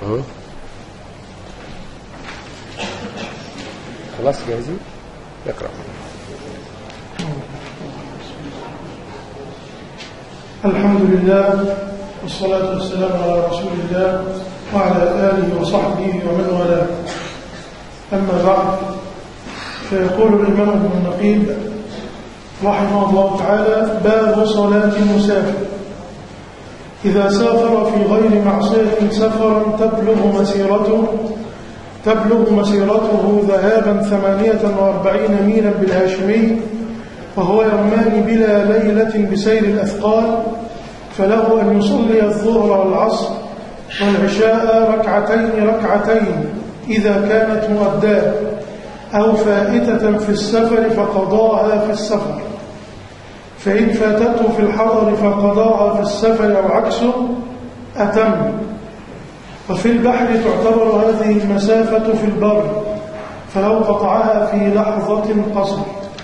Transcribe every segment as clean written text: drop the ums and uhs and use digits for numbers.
خلاص جاهزين؟ اقرأ. الحمد لله والصلاة والسلام على رسول الله وعلى آله وصحبه ومن والاه. أما بعد، فيقول الإمام ابن النقيب رحمه الله تعالى: باب صلاة المسافر إذا سافر في غير معصية سفرا تبلغ مسيرته ذهابا 48 ميلا بالهاشمي، وهو يومان بلا ليلة بسير الأثقال، فله أن يصلي الظهر والعصر والعشاء ركعتين إذا كانت مؤداة أو فائتة في السفر فقضاها في السفر، فإن فاتته في الحضر فقضاها في السفر أو عكسه أتم. وفي البحر تعتبر هذه المسافة في البر، فلو قطعها في لحظة قصر.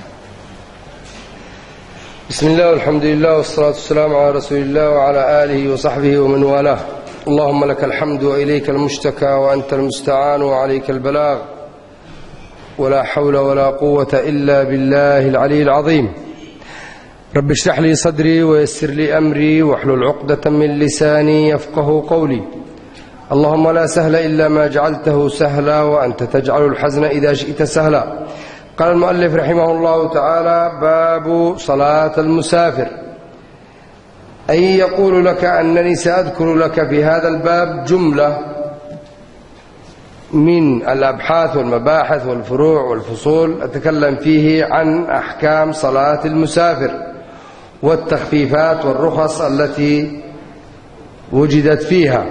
بسم الله والحمد لله والصلاة والسلام على رسول الله وعلى آله وصحبه ومن والاه. اللهم لك الحمد وإليك المشتكى وأنت المستعان وعليك البلاغ، ولا حول ولا قوة إلا بالله العلي العظيم. رب اشرح لي صدري ويسر لي أمري واحلل عقدة من لساني يفقه قولي. اللهم لا سهل إلا ما جعلته سهلا وأنت تجعل الحزن إذا شئت سهلا. قال المؤلف رحمه الله تعالى: باب صلاة المسافر، أي يقول لك أنني سأذكر لك في هذا الباب جملة من الأبحاث والمباحث والفروع والفصول أتكلم فيه عن أحكام صلاة المسافر والتخفيفات والرخص التي وجدت فيها.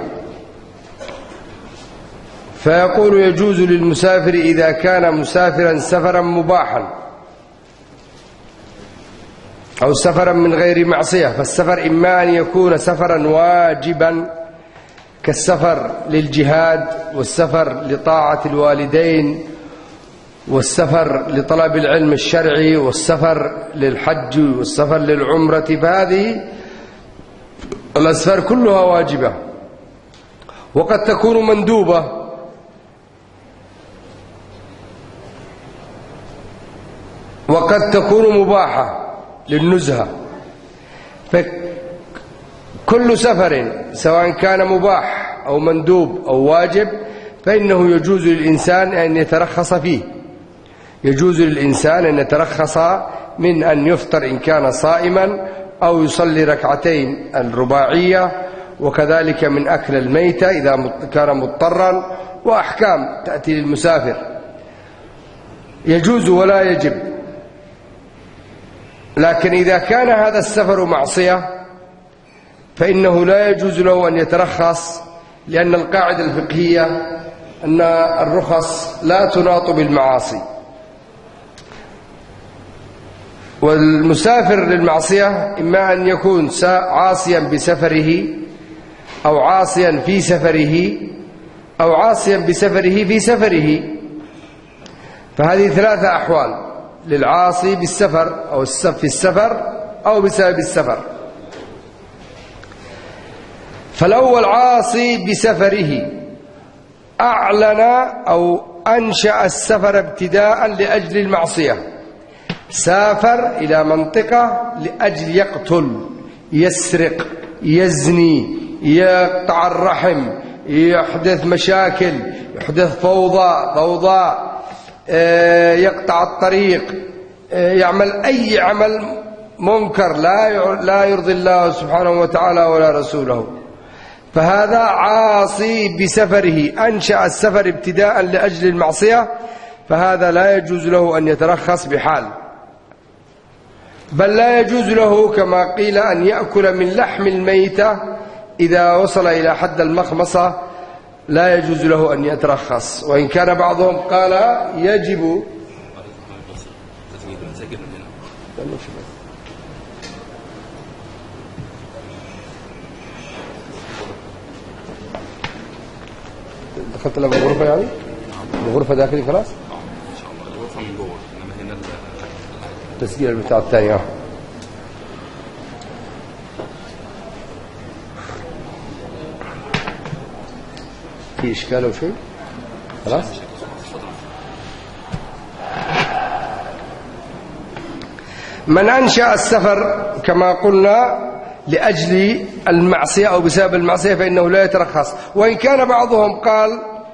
فيقول: يجوز للمسافر إذا كان مسافرا سفرا مباحا أو سفرا من غير معصية. فالسفر إما أن يكون سفرا واجبا كالسفر للجهاد والسفر لطاعة الوالدين والسفر لطلب العلم الشرعي والسفر للحج والسفر للعمرة، فهذه الأسفار كلها واجبة، وقد تكون مندوبة وقد تكون مباحة للنزهة. فكل سفر سواء كان مباح أو مندوب أو واجب فإنه يجوز للإنسان أن يترخص فيه. يجوز للإنسان أن يترخص من أن يفطر إن كان صائما أو يصلي ركعتين الرباعية، وكذلك من أكل الميتة إذا كان مضطرا، وأحكام تأتي للمسافر يجوز ولا يجب. لكن إذا كان هذا السفر معصية فإنه لا يجوز له أن يترخص، لأن القاعدة الفقهية أن الرخص لا تناط بالمعاصي. والمسافر للمعصية إما أن يكون عاصيا بسفره أو عاصيا في سفره أو عاصيا بسفره في سفره، فهذه ثلاثة أحوال للعاصي بالسفر أو في السفر أو بسبب السفر. فالأول عاصي بسفره أعلن أو أنشأ السفر ابتداء لأجل المعصية، سافر إلى منطقة لأجل يقتل، يسرق، يزني، يقطع الرحم، يحدث مشاكل، يحدث ضوضاء، يقطع الطريق، يعمل أي عمل منكر لا يرضي الله سبحانه وتعالى ولا رسوله. فهذا عاصي بسفره، أنشأ السفر ابتداء لأجل المعصية، فهذا لا يجوز له أن يترخص بحال، بل لا يجوز له كما قيل أن يأكل من لحم الميتة إذا وصل إلى حد المخمصة، لا يجوز له أن يترخص. وإن كان بعضهم قال يجب دخلت لها بالغرفة، يعني الغرفة داخلي خلاص ان شاء الله الغرفة من جوه، انما هنا التسجيل بتاع الثاني. في إشكال أو شيء؟ خلاص. من أنشأ السفر كما قلنا لأجل المعصية أو بسبب المعصية فإنه لا يترخص، وإن كان بعضهم قال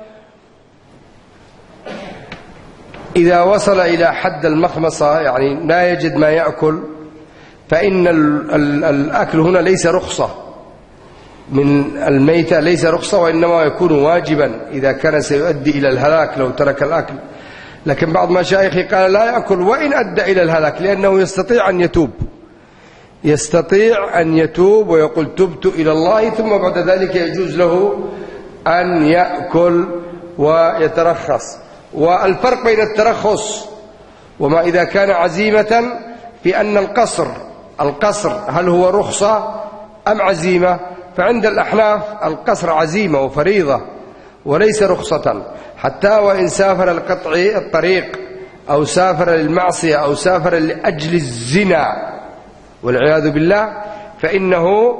إذا وصل إلى حد المخمصة يعني لا يجد ما يأكل فإن الأكل هنا ليس رخصة من الميتة، ليس رخصة وإنما يكون واجبا إذا كان سيؤدي إلى الهلاك لو ترك الأكل. لكن بعض مشايخي قال لا يأكل وإن أدى إلى الهلاك، لأنه يستطيع أن يتوب، يستطيع أن يتوب ويقول تبت إلى الله، ثم بعد ذلك يجوز له أن يأكل ويترخص. والفرق بين الترخص وما إذا كان عزيمة في أن القصر هل هو رخصة أم عزيمة؟ فعند الأحناف القصر عزيمة وفريضة وليس رخصة، حتى وإن سافر لقطع الطريق أو سافر للمعصية أو سافر لأجل الزنا والعياذ بالله فإنه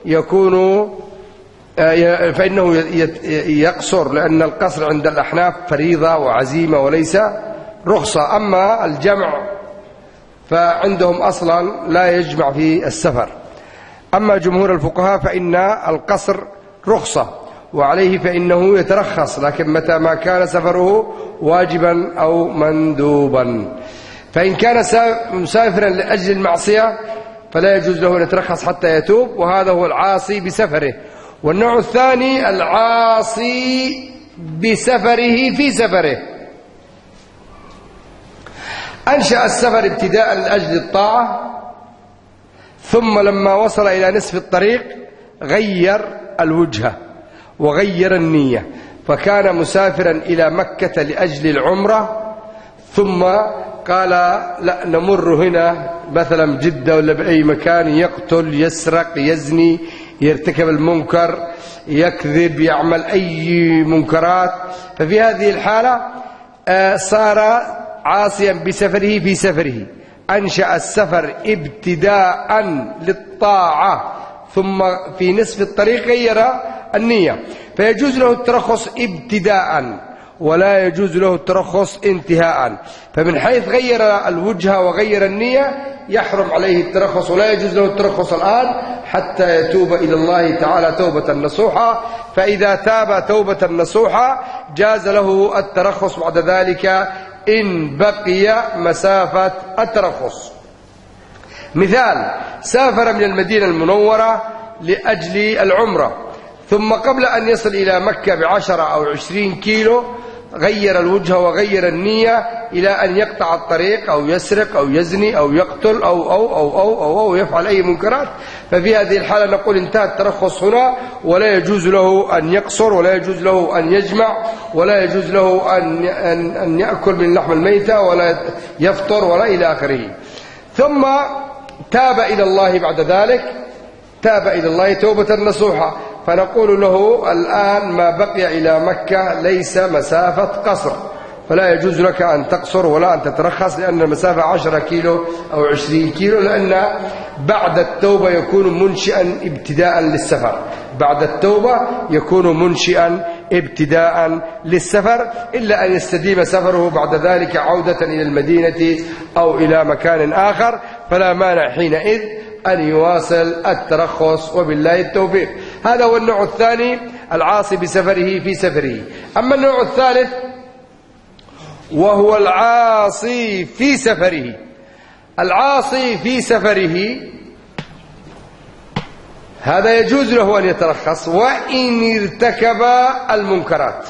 يقصر، لأن القصر عند الأحناف فريضة وعزيمة وليس رخصة. أما الجمع فعندهم أصلا لا يجمع في السفر. أما جمهور الفقهاء فإن القصر رخصة وعليه فإنه يترخص، لكن متى ما كان سفره واجبا أو مندوبا. فإن كان مسافرا لأجل المعصية فلا يجوز له أن يترخص حتى يتوب، وهذا هو العاصي بسفره. والنوع الثاني العاصي بسفره في سفره، أنشأ السفر ابتداء لأجل الطاعة، ثم لما وصل إلى نصف الطريق غير الوجهة وغير النية، فكان مسافرا إلى مكة لأجل العمرة، ثم قال لا نمر هنا مثلا جدة ولا بأي مكان، يقتل يسرق يزني يرتكب المنكر يكذب يعمل أي منكرات، ففي هذه الحالة صار عاصيا بسفره في سفره. أنشأ السفر ابتداء للطاعة ثم في نصف الطريق غير النية، فيجوز له الترخص ابتداء ولا يجوز له الترخص انتهاء. فمن حيث غير الوجهة وغير النية يحرم عليه الترخص، ولا يجوز له الترخص الآن حتى يتوب إلى الله تعالى توبة نصوحة. فإذا تاب توبة نصوحة جاز له الترخص بعد ذلك إن بقي مسافة الترخص. مثال: سافر من المدينة المنورة لأجل العمرة، ثم قبل أن يصل إلى مكة ب10 أو 20 كيلو غير الوجهة وغير النية إلى أن يقطع الطريق أو يسرق أو يزني أو يقتل أو يفعل أي منكرات، ففي هذه الحالة نقول انتهى الترخص هنا، ولا يجوز له أن يقصر ولا يجوز له أن يجمع ولا يجوز له أن يأكل من لحم الميتة ولا يفطر ولا إلى آخره. ثم تاب إلى الله بعد ذلك، تاب إلى الله توبة نصوحة، فنقول له الآن ما بقي إلى مكة ليس مسافة قصر، فلا يجوز لك أن تقصر ولا أن تترخص، لأن المسافة 10 كيلو أو 20 كيلو، لأن بعد التوبة يكون منشئا ابتداء للسفر، بعد التوبة يكون منشئا ابتداء للسفر، إلا أن يستديم سفره بعد ذلك عودة إلى المدينة أو إلى مكان آخر، فلا مانع حينئذ أن يواصل الترخص، وبالله التوفيق. هذا هو النوع الثاني، العاصي بسفره في سفره. أما النوع الثالث وهو العاصي في سفره. العاصي في سفره هذا يجوز له أن يترخص وإن ارتكب المنكرات.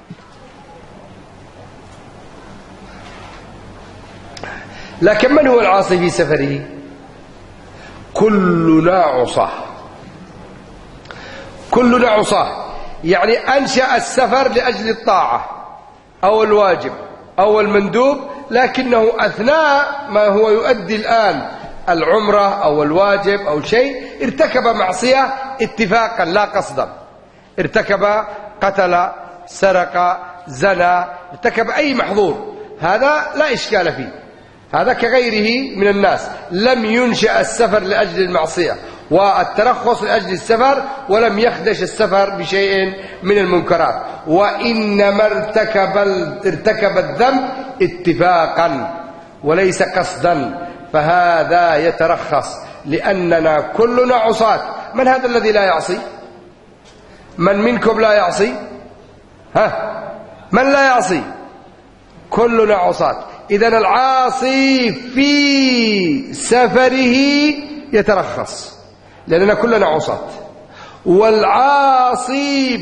لكن من هو العاصي في سفره؟ كلنا عصاه، كلنا عصاه، يعني أنشأ السفر لأجل الطاعة أو الواجب أو المندوب، لكنه أثناء ما هو يؤدي الآن العمرة أو الواجب أو شيء ارتكب معصية اتفاقا لا قصدا، ارتكب قتل سرق زنى، ارتكب أي محظور، هذا لا إشكال فيه، هذا كغيره من الناس، لم ينشأ السفر لأجل المعصية والترخص لأجل السفر، ولم يخدش السفر بشيء من المنكرات. وإنما ارتكب الذنب اتفاقا وليس قصدا، فهذا يترخص لأننا كلنا عصاة. من هذا الذي لا يعصي؟ من منكم لا يعصي؟ من لا يعصي؟ كلنا عصاة. إذن العاصي في سفره يترخص لأننا كلنا عصاة، والعاصي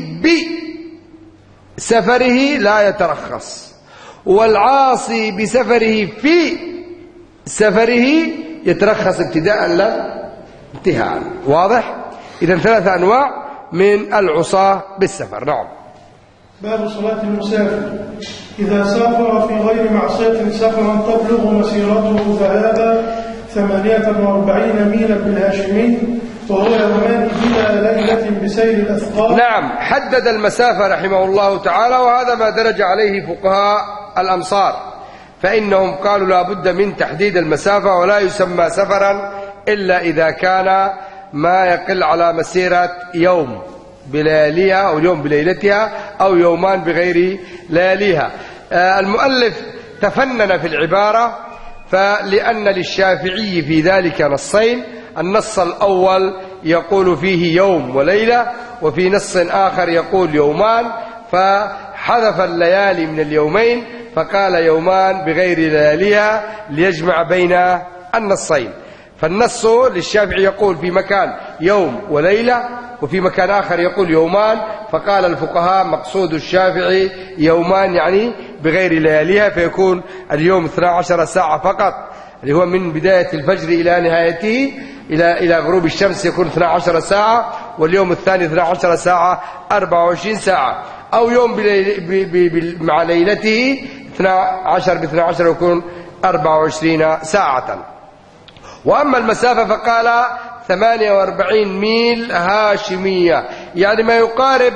بسفره لا يترخص، والعاصي بسفره في سفره يترخص ابتداء لا انتهاء. واضح؟ إذن 3 أنواع من العصاة بالسفر. نعم. باب صلاة المسافر إذا سافر في غير معصية سفرا تبلغ مسيرته ذهابا 48 ميلا بالهاشمي، وهو يومان بلا ليلة بسير الأثقال. نعم، حدد المسافة رحمه الله تعالى، وهذا ما درج عليه فقهاء الأمصار، فإنهم قالوا لا بد من تحديد المسافة، ولا يسمى سفرا إلا إذا كان ما يقل على مسيرة يوم بلياليها أو يوم بليلتها أو يومان بغير لياليها. المؤلف تفنن في العبارة، فلأن للشافعي في ذلك نصين: النص الأول يقول فيه يوم وليلة، وفي نص آخر يقول يومان، فحذف الليالي من اليومين فقال يومان بغير لياليها ليجمع بين النصين. فالنص للشافعي يقول في مكان يوم وليلة، وفي مكان آخر يقول يومان، فقال الفقهاء مقصود الشافعي يومان يعني بغير لياليها، فيكون اليوم 12 ساعة فقط، اللي هو من بداية الفجر إلى نهايته إلى غروب الشمس يكون 12 ساعة، واليوم الثاني 12 ساعة 24 ساعة، أو يوم مع ليلته 12 ب12 يكون 24 ساعة. وأما المسافة فقال 48 ميل هاشمية، يعني ما يقارب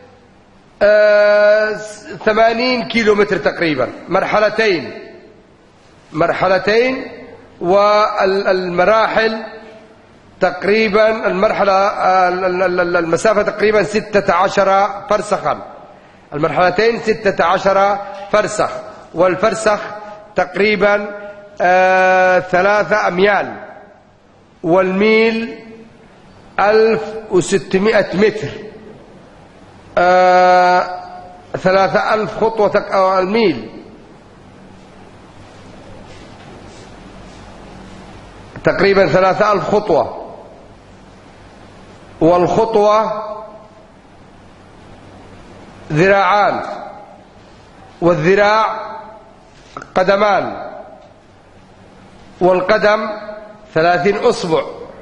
80 كيلومتر تقريبا، مرحلتين والمراحل تقريبا المسافة تقريبا 16 فرسخا، المرحلتين 16 فرسخ، والفرسخ تقريبا 3 أميال، والميل 1600 متر، 3000 خطوة الميل تقريبا 3000 خطوة، والخطوة ذراعان، والذراع قدمان، والقدم 30 أصبع،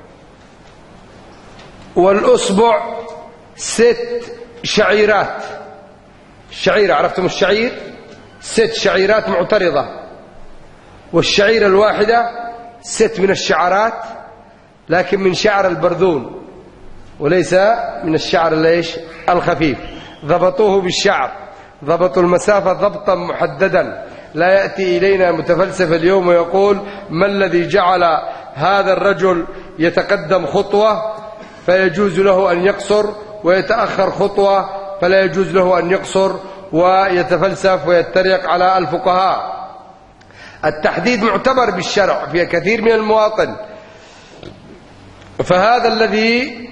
والأصبع 6 شعيرات. الشعيرة عرفتم الشعير؟ 6 شعيرات معترضة، والشعيرة الواحدة 6 من الشعرات، لكن من شعر البرذون وليس من الشعر الخفيف. ضبطوه بالشعر، ضبطوا المسافة ضبطا محددا. لا يأتي إلينا متفلسف اليوم ويقول ما الذي جعل هذا الرجل يتقدم خطوة فيجوز له أن يقصر، ويتأخر خطوة فلا يجوز له أن يقصر، ويتفلسف ويتريق على الفقهاء. التحديد معتبر بالشرع في كثير من المواطن، فهذا الذي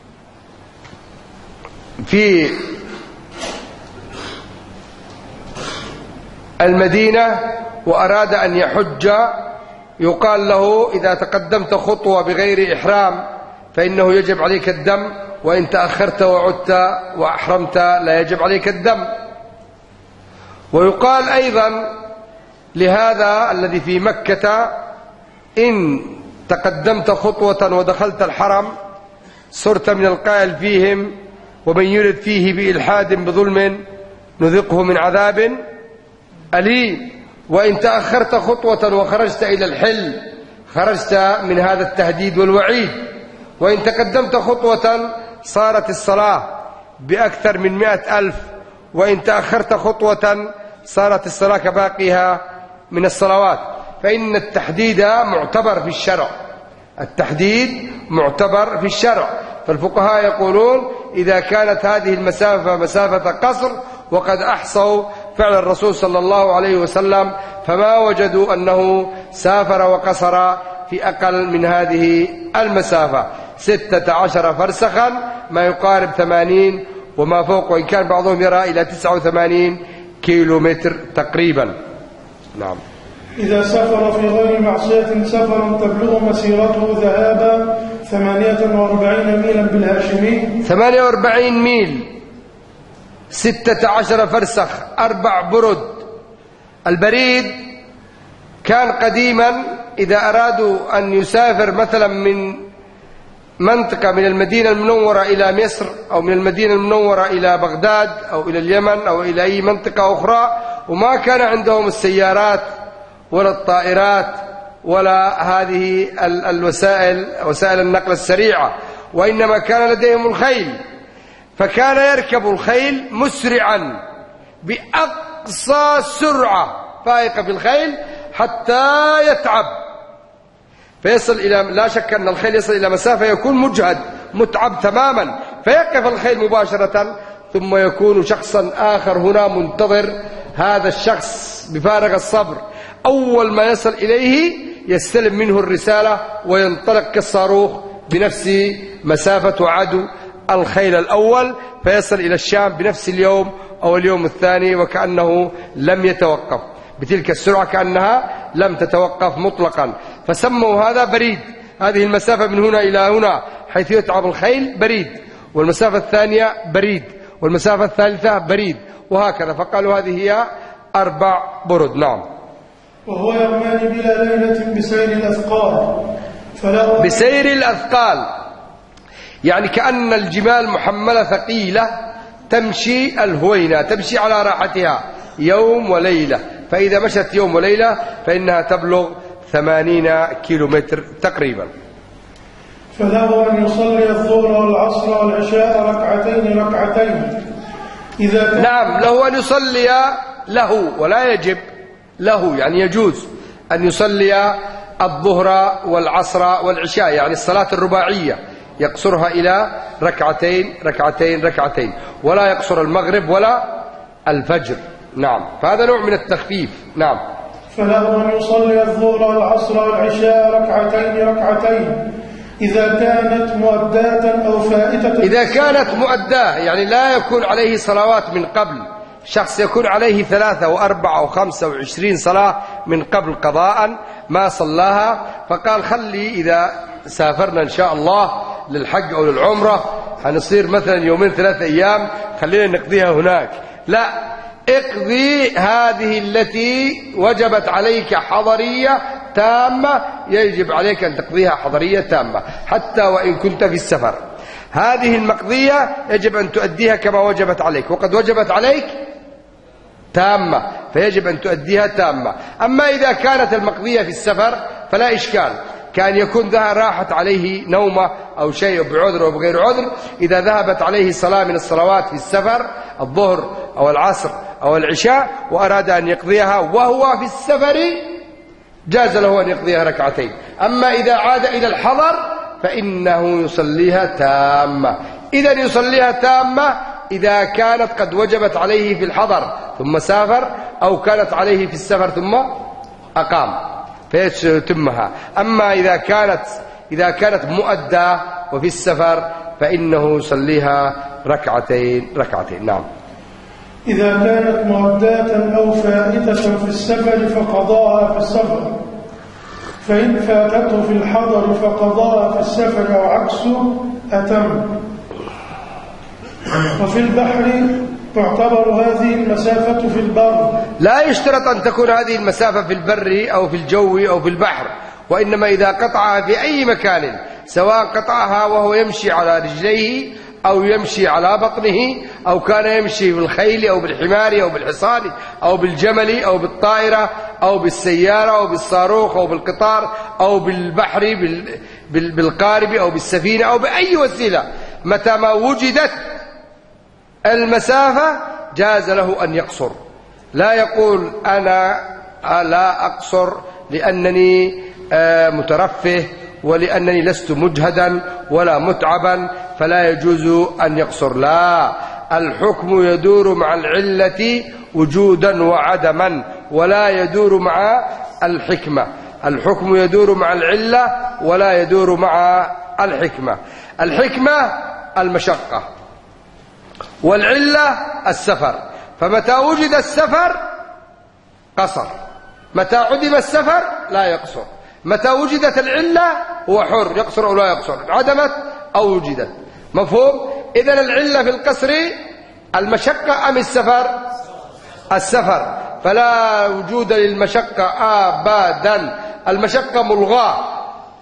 في المدينة وأراد أن يحج يقال له إذا تقدمت خطوة بغير إحرام فإنه يجب عليك الدم، وإن تأخرت وعدت وأحرمت لا يجب عليك الدم. ويقال أيضا لهذا الذي في مكة إن تقدمت خطوة ودخلت الحرم صرت من القائل فيهم ومن يرد فيه بإلحاد بظلم نذقه من عذاب أليم. وإن تأخرت خطوة وخرجت إلى الحل خرجت من هذا التهديد والوعيد. وإن تقدمت خطوة صارت الصلاة بأكثر من 100,000، وإن تأخرت خطوة صارت الصلاة كباقيها من الصلوات. فإن التحديد معتبر في الشرع، التحديد معتبر في الشرع. فالفقهاء يقولون إذا كانت هذه المسافة مسافة قصر وقد أحصوا فعل الرسول صلى الله عليه وسلم فما وجدوا أنه سافر وقصر في أقل من هذه المسافة 16 فرسخا ما يقارب 80 وما فوق، وإن كان بعضهم يرى إلى 89 كيلومتر تقريبا. نعم. إذا سافر في غير معصية سفرا تبلغ مسيرته ذهابا 48 ميلا بالهاشمي. 48 ميل 16 فرسخ 4 برد. البريد كان قديما إذا أرادوا أن يسافر مثلا من منطقة من المدينة المنورة إلى مصر أو من المدينة المنورة إلى بغداد أو إلى اليمن أو إلى أي منطقة أخرى وما كان عندهم السيارات ولا الطائرات ولا هذه وسائل النقل السريعة، وإنما كان لديهم الخيل، فكان يركب الخيل مسرعا بأقصى سرعة فائقة في الخيل حتى يتعب فيصل إلى، لا شك أن الخيل يصل إلى مسافة يكون مجهد متعب تماما، فيقف الخيل مباشرة ثم يكون شخصا آخر هنا منتظر هذا الشخص بفارغ الصبر. أول ما يصل إليه يستلم منه الرسالة وينطلق كالصاروخ بنفس مسافة عدو الخيل الأول، فيصل إلى الشام بنفس اليوم أو اليوم الثاني وكأنه لم يتوقف بتلك السرعة، كأنها لم تتوقف مطلقا، فسموا هذا بريد. هذه المسافة من هنا إلى هنا حيث يتعب الخيل بريد، والمسافة الثانية بريد، والمسافة الثالثة بريد، وهكذا، فقالوا هذه هي 4 برد. نعم. وهو يرمان بلا ليلة بسير الأثقال بسير الأثقال، يعني كأن الجمال محملة ثقيلة تمشي الهوينة، تمشي على راحتها يوم وليلة، فإذا مشت يوم وليلة فإنها تبلغ 80 كيلومتر تقريبا. فله أن يصلي الظهر والعصر والعشاء ركعتين إذا كان. نعم، له أن يصلي، له ولا يجب، له يعني يجوز أن يصلي الظهر والعصر والعشاء، يعني الصلاة الرباعية يقصرها إلى ركعتين، ولا يقصر المغرب ولا الفجر. نعم، فهذا نوع من التخفيف. نعم. فله أن يصلي الظهر والعصر والعشاء ركعتين إذا كانت مؤداة أو فائتة. إذا كانت مؤداة يعني لا يكون عليه صلوات من قبل، شخص يكون عليه 3 و4 و5 و20 صلاة من قبل قضاء ما صلاها، فقال خلي إذا سافرنا إن شاء الله للحج أو للعمرة هنصير مثلا 2-3 أيام خلينا نقضيها هناك، لا، اقضي هذه التي وجبت عليك حضرية تامة، يجب عليك أن تقضيها حضرية تامة حتى وإن كنت في السفر. هذه المقضية يجب أن تؤديها كما وجبت عليك، وقد وجبت عليك تامة فيجب أن تؤديها تامة. أما إذا كانت المقضية في السفر فلا إشكال، كان يكون راحت عليه نومة أو شيء بعذر أو بغير عذر، إذا ذهبت عليه صلاة من الصلوات في السفر الظهر أو العصر أو العشاء وأراد أن يقضيها وهو في السفر جاز له أن يقضيها ركعتين. أما إذا عاد إلى الحضر فإنه يصليها تامة. إذا يصليها تامة إذا كانت قد وجبت عليه في الحضر ثم سافر، أو كانت عليه في السفر ثم أقام فيتمها. أما إذا كانت مؤدة وفي السفر فإنه يصليها ركعتين. نعم. إذا كانت مؤداة أو فائتة في السفر فقضاها في السفر، فإن فاتته في الحضر فقضاها في السفر أو عكسه أتم. وفي البحر تعتبر هذه المسافة في البر. لا يشترط أن تكون هذه المسافة في البر أو في الجو أو في البحر، وإنما إذا قطعها في أي مكان، سواء قطعها وهو يمشي على رجليه أو يمشي على بطنه، أو كان يمشي بالخيل أو بالحمار أو بالحصان أو بالجمل أو بالطائرة أو بالسيارة أو بالصاروخ أو بالقطار أو بالبحر بالقارب أو بالسفينة أو بأي وسيلة، متى ما وجدت المسافة جاز له أن يقصر. لا يقول أنا لا أقصر لأنني مترفه ولأنني لست مجهدا ولا متعبا فلا يجوز أن يقصر. لا، الحكم يدور مع العلة وجودا وعدما ولا يدور مع الحكمة. الحكم يدور مع العلة ولا يدور مع الحكمة. الحكمة المشقة والعلة السفر، فمتى وجد السفر قصر، متى عدم السفر لا يقصر، متى وجدت العلة هو حر يقصر أو لا يقصر، عدمت أو وجدت. مفهوم؟ إذن العلة في القصر المشقة أم السفر؟ السفر، فلا وجود للمشقة أبدا. المشقة ملغاة.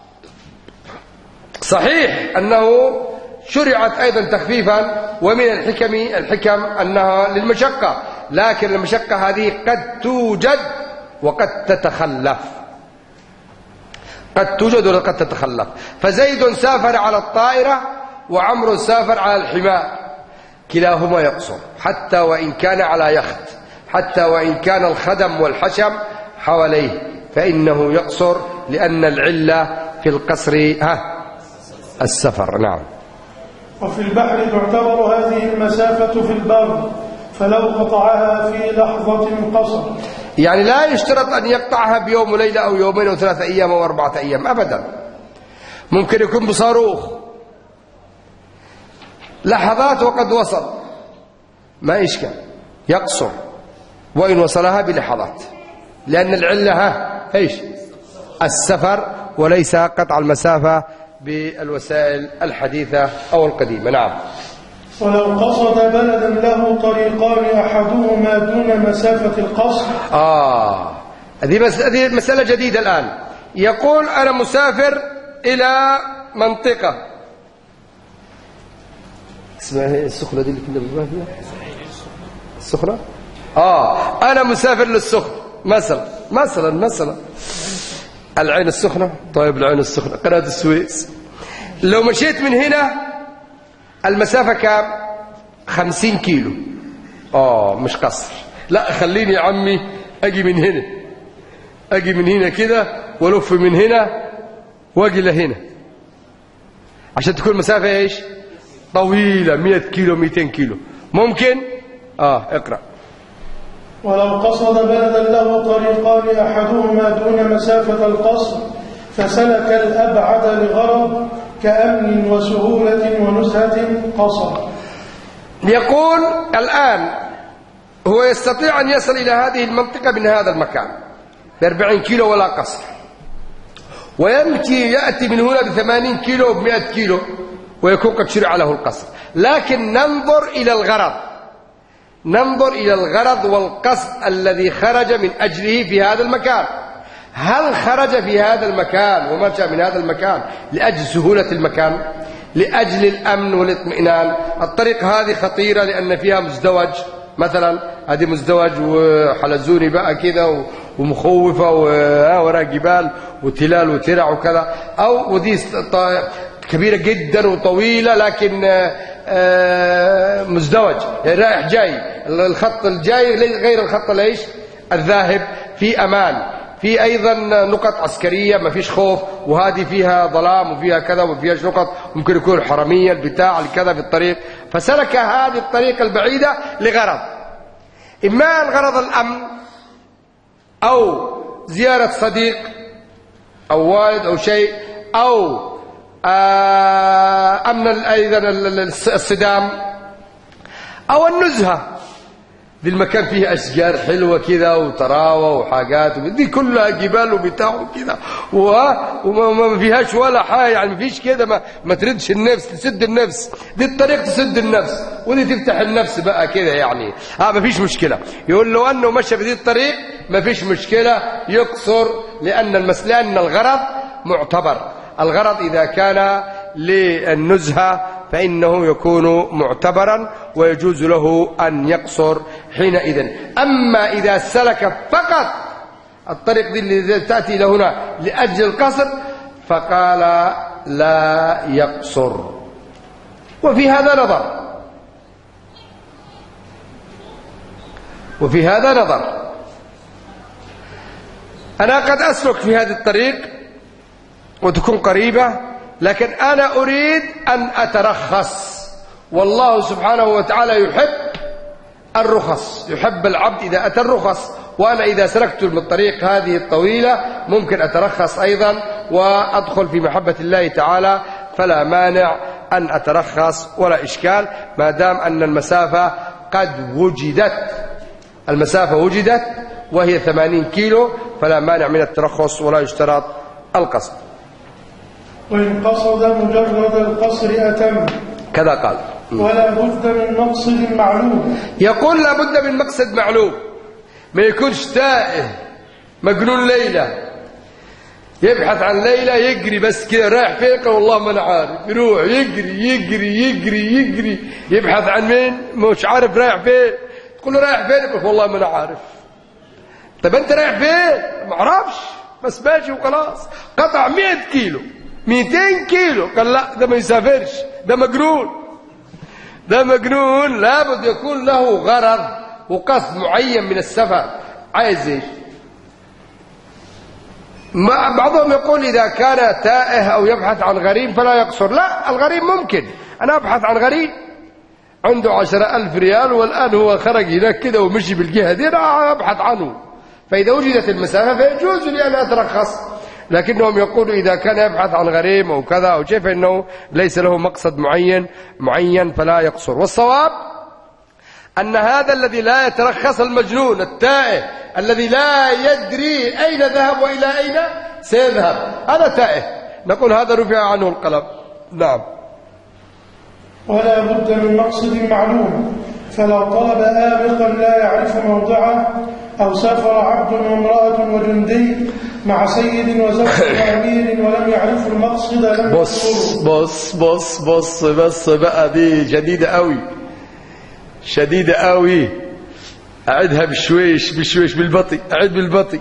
صحيح أنه شرعت أيضا تخفيفا، ومن الحكم أنها للمشقة، لكن المشقة هذه قد توجد وقد تتخلف، قد توجد وقد تتخلف. فزيد سافر على الطائرة وعمرو سافر على الحمار، كلاهما يقصر حتى وإن كان على يخت، حتى وإن كان الخدم والحشم حواليه فإنه يقصر، لأن العلة في القصر السفر. نعم. وفي البحر تعتبر هذه المسافة في البر، فلو قطعها في لحظة قصر. يعني لا يشترط أن يقطعها بيوم وليلة أو يومين أو 3 أيام أو 4 أيام أبدا. ممكن يكون بصاروخ لحظات وقد وصل، ما إشكال، يقصر وإن وصلها بلحظات، لأن العلة إيش؟ السفر، وليس قطع المسافة بالوسائل الحديثة أو القديمة. نعم. ولو قصد بلدا له طريقان أحدهما دون مسافة القصر. هذه مسألة جديدة الآن. يقول أنا مسافر إلى منطقة اسمها السخنة، دي اللي كنا بنقولها فيها السخنة. أنا مسافر للسخنة مثلا العين السخنة. طيب العين السخنة، قناة السويس. لو مشيت من هنا المسافة كام؟ 50 كيلو. مش قصر، لا خليني يا عمي أجي من هنا كده والف من هنا واجي لهنا عشان تكون مسافة ايش؟ طويلة، 100 كيلو 200 كيلو. ممكن؟ اقرأ. ولو قصد بلدا له طريقان أحدهما دون مسافة القصر فسلك الأبعد لغرض كأمن وسهولة ونزهة قصر. يقول الآن هو يستطيع أن يصل إلى هذه المنطقة من هذا المكان ب40 كيلو ولا قصر، يأتي من هنا ب80 كيلو وب100 كيلو ويكون قد شرع له القصر. لكن ننظر إلى الغرض والقصد الذي خرج من أجله في هذا المكان. هل خرج في هذا المكان ومشى من هذا المكان لأجل سهولة المكان، لأجل الأمن والاطمئنان؟ الطريق هذه خطيرة لأن فيها مزدوج مثلا، هذه مزدوج وحلزوني بقى كده ومخوفة ووراء جبال وتلال وترع وكذا، أو ودي كبيرة جدا وطويلة لكن مزدوج رايح جاي، الخط الجاي غير الخط ليش الذاهب، في أمان، في أيضا نقط عسكرية ما فيش خوف، وهذه فيها ظلام وفيها كذا وما فيهاش نقط، ممكن يكون حرامية البتاع الكذا في الطريق. فسلك هذه الطريق البعيدة لغرض، إما الغرض الأمن أو زيارة صديق أو والد أو شيء، أو أمن أيضا الصدام، أو النزهة. دي المكان فيه أشجار حلوة كذا وطراوة وحاجات، دي كلها جبال وبتاع وكذا وما فيهاش ولا حاجة، يعني ما فيش كده ما تردش النفس، تسد النفس. دي الطريق تسد النفس ودي تفتح النفس بقى كده، يعني ما فيش مشكلة. يقول له أنه مشى بدي الطريق ما فيش مشكلة، يقصر، لأن الغرض معتبر. الغرض إذا كان للنزهة فإنه يكون معتبرا ويجوز له أن يقصر حينئذ. أما إذا سلك فقط الطريق دي اللي تأتي إلى هنا لأجل القصر فقال لا يقصر. وفي هذا نظر. أنا قد أسلك في هذه الطريق وتكون قريبة، لكن أنا أريد أن أترخص، والله سبحانه وتعالى يحب الرخص، يحب العبد إذا أتى الرخص، وأنا إذا سلكت الطريق هذه الطويلة ممكن أترخص أيضا وأدخل في محبة الله تعالى، فلا مانع أن أترخص ولا إشكال ما دام أن المسافة قد وجدت، المسافة وجدت وهي 80 كيلو، فلا مانع من الترخص ولا يشترط القصد. وإن قصد مجرد القصر أتم، كذا قال. ولا بد من مقصد معلوم. يقول لا بد من مقصد معلوم، ما يكونش تائه مجنون ليلة يبحث عن ليلة يجري بس كده رايح فين، قال والله ما أنا عارف، يروح يجري يجري يجري يجري يبحث عن مين، مش عارف رايح فين، تقول له رايح فين، يقول والله ما أنا عارف. طب أنت رايح فين؟ ما أعرفش بس ماشي وخلاص. قطع 100 كيلو 200 كيلو، قال لا ده ما يسافرش، ده مجنون، ده مجنون. لابد يكون له غرض وقصد معين من السفر. عايز ايش؟ بعضهم يقول إذا كان تائه أو يبحث عن غريب فلا يقصر. لا، الغريب ممكن أنا أبحث عن غريب عنده 10,000 ريال والآن هو خرج هناك كده ومشي بالجهة دي، أنا أبحث عنه، فإذا وجدت المسافة فيجوز لي أن أترخص. لكنهم يقولوا إذا كان يبحث عن غريب أو كذا أو شيء فإنه ليس له مقصد معين فلا يقصر. والصواب أن هذا الذي لا يترخص المجنون التائه الذي لا يدري أين ذهب وإلى أين سيذهب، هذا تائه، نقول هذا رفع عنه القلم. نعم. ولا بد من مقصد معلوم، فلو طلب آبقا لا يعرف موضعه، أو سافر عبد وامرأة وجندي مع سيد وزوج وأمير ولم يعرفوا المقصد لم بص بقى دي شديدة قوي، شديدة قوي. أعدها بشويش بالبطيء، أعد بالبطيء.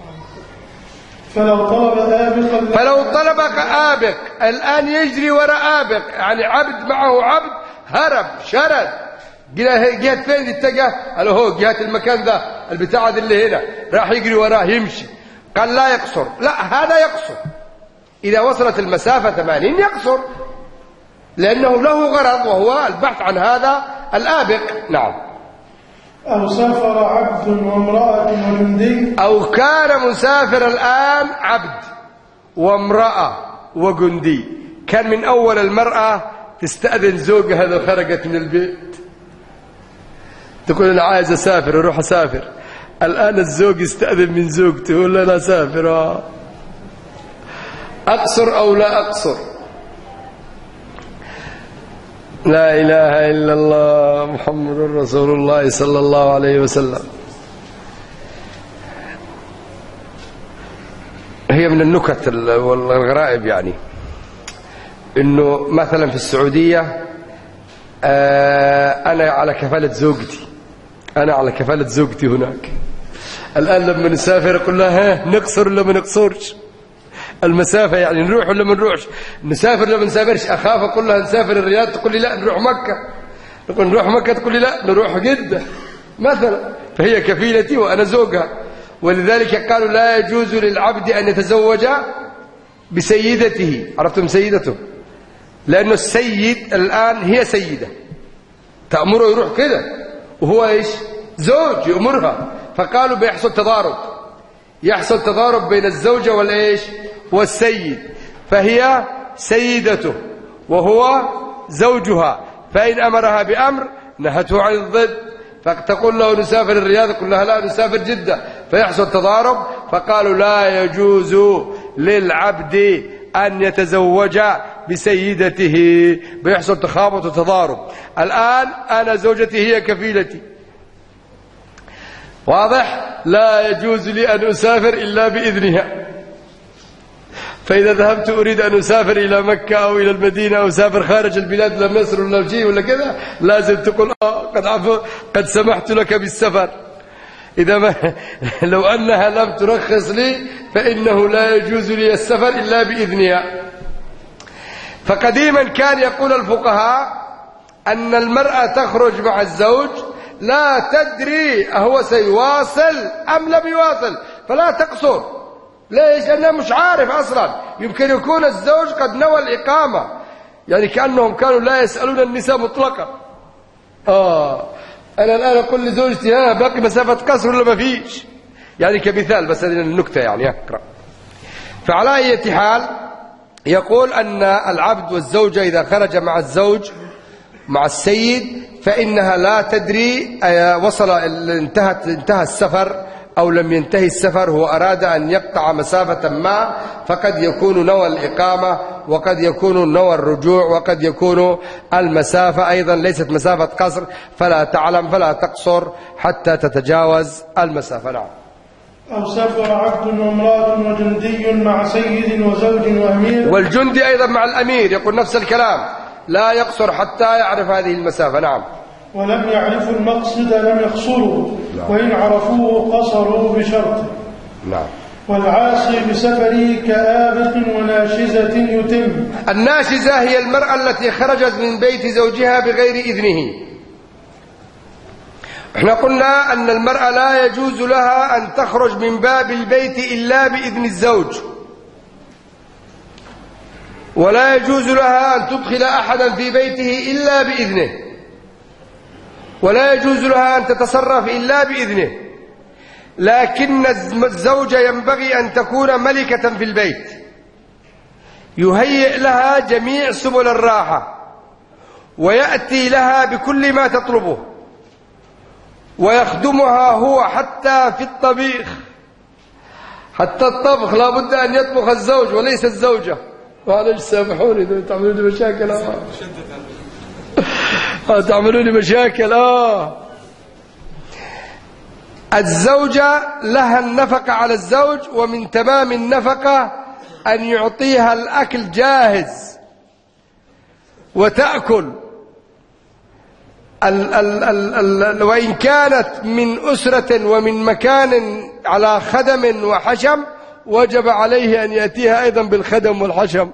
فلو طلب آبق الآن يجري وراء آبق، يعني عبد معه عبد هرب شرد جهة فين اتجه؟ قال هو جهة المكان ده البتاع اللي هنا، راح يجري وراه يمشي. قال لا يقصر، لا هذا يقصر إذا وصلت المسافة 80 يقصر، لأنه له غرض وهو البحث عن هذا الآبق. نعم. أو سافر عبد وامرأة وجندي، أو كان مسافر الآن عبد وامرأة وجندي، كان من أول المرأة تستأذن زوجها إذا خرجت من البيت، تقول أنا عايز أسافر أروح أسافر. الآن الزوج يستأذن من زوجته يقول أنا أسافر، أقصر أو لا أقصر؟ لا إله إلا الله محمد رسول الله صلى الله عليه وسلم. هي من النكت والغرائب يعني إنه مثلا في السعودية أنا على كفالة زوجتي، أنا على كفالة زوجتي هناك. الآن لما نسافر يقول لها نقصر ولا ما نقصرش؟ المسافة يعني نروح ولا ما نروحش؟ نسافر ولا ما نسافرش؟ أخاف أقول لها نسافر الرياض تقول لي لا نروح مكة، نقول نروح مكة تقول لي لا نروح جدة مثلا، فهي كفيلتي وأنا زوجها. ولذلك قالوا لا يجوز للعبد أن يتزوج بسيدته. عرفتم سيدته؟ لأنه السيد الآن هي سيدة تأمره يروح كده، وهو إيش؟ زوج يأمرها، فقالوا بيحصل تضارب، يحصل تضارب بين الزوجة والإيش؟ والسيد، فهي سيدته وهو زوجها، فإن أمرها بأمر نهته عن الضد، فتقول له نسافر الرياض يقول لها لا نسافر جدة، فيحصل تضارب. فقالوا لا يجوز للعبد أن يتزوج بسيدته، بيحصل تخابط وتضارب. الآن أنا زوجتي هي كفيلتي، واضح؟ لا يجوز لي أن أسافر إلا بإذنها. فإذا ذهبت أريد أن أسافر إلى مكة أو إلى المدينة أو أسافر خارج البلاد لمصر ولا شيء ولا كذا، لازم تقول قد سمحت لك بالسفر. إذا ما لو أنها لم ترخص لي فإنه لا يجوز لي السفر إلا بإذنها. فقديما كان يقول الفقهاء أن المرأة تخرج مع الزوج لا تدري أهو سيواصل أم لم يواصل، فلا تقصر، ليش؟ لأنه مش عارف أصلا. يمكن يكون الزوج قد نوى الإقامة، يعني كأنهم كانوا لا يسألون النساء مطلقا. أنا الآن أقول لزوجتي باقي مسافة قصر ولا ما فيش، يعني كمثال بس هذه النكتة يعني أقرأ. فعلى أي حال يقول أن العبد والزوجة إذا خرج مع الزوج مع السيد فإنها لا تدري انتهى السفر أو لم ينتهي السفر، هو أراد أن يقطع مسافة ما، فقد يكون نوى الإقامة وقد يكون نوى الرجوع وقد يكون المسافة أيضا ليست مسافة قصر، فلا تعلم فلا تقصر حتى تتجاوز المسافة. نعم. أو سافر عبد وامرأة وجندي مع سيد وزوج وأمير، والجندي أيضا مع الأمير يقول نفس الكلام، لا يقصر حتى يعرف هذه المسافة. نعم. ولم يعرفوا المقصد لم يقصروا، وإن عرفوه قصروا بشرطه. نعم. والعاصي بسفره كآبق وناشزة يتم. الناشزة هي المرأة التي خرجت من بيت زوجها بغير إذنه. احنا قلنا أن المرأة لا يجوز لها أن تخرج من باب البيت إلا بإذن الزوج، ولا يجوز لها أن تدخل أحدا في بيته إلا بإذنه، ولا يجوز لها أن تتصرف إلا بإذنه. لكن الزوجة ينبغي أن تكون ملكة في البيت، يهيئ لها جميع سبل الراحة ويأتي لها بكل ما تطلبه ويخدمها هو حتى في الطبيخ، حتى الطبخ لا بد أن يطبخ الزوج وليس الزوجة. معلش سامحوني تعملوا لي مشاكل. تعملوا لي مشاكل. الزوجة لها النفقة على الزوج، ومن تمام النفقة أن يعطيها الأكل جاهز وتأكل. وإن كانت من أسرة ومن مكان على خدم وحشم وجب عليه أن يأتيها أيضا بالخدم والحشم.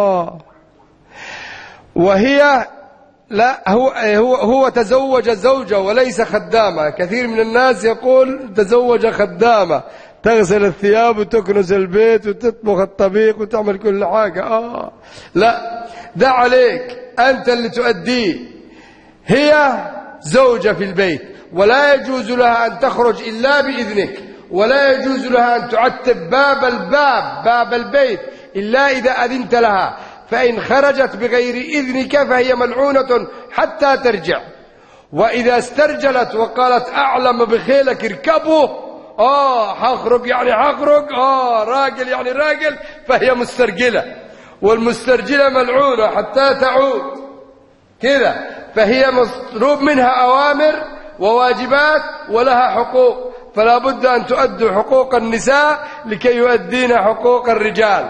وهي لا هو تزوج زوجة وليس خدامة. كثير من الناس يقول تزوج خدامة، تغسل الثياب وتكنس البيت وتطبخ الطبيخ وتعمل كل حاجة. لا، ده عليك أنت اللي تؤديه. هي زوجة في البيت ولا يجوز لها أن تخرج إلا بإذنك، ولا يجوز لها أن تعتب باب البيت إلا إذا أذنت لها، فإن خرجت بغير إذنك فهي ملعونة حتى ترجع. وإذا استرجلت وقالت أعلم بخيلك اركبه، حخرج يعني حخرج، راجل يعني راجل، فهي مسترجلة، والمسترجلة ملعونة حتى تعود كذا. فهي مطلوب منها أوامر وواجبات ولها حقوق، فلا بد أن تؤدوا حقوق النساء لكي يؤدين حقوق الرجال.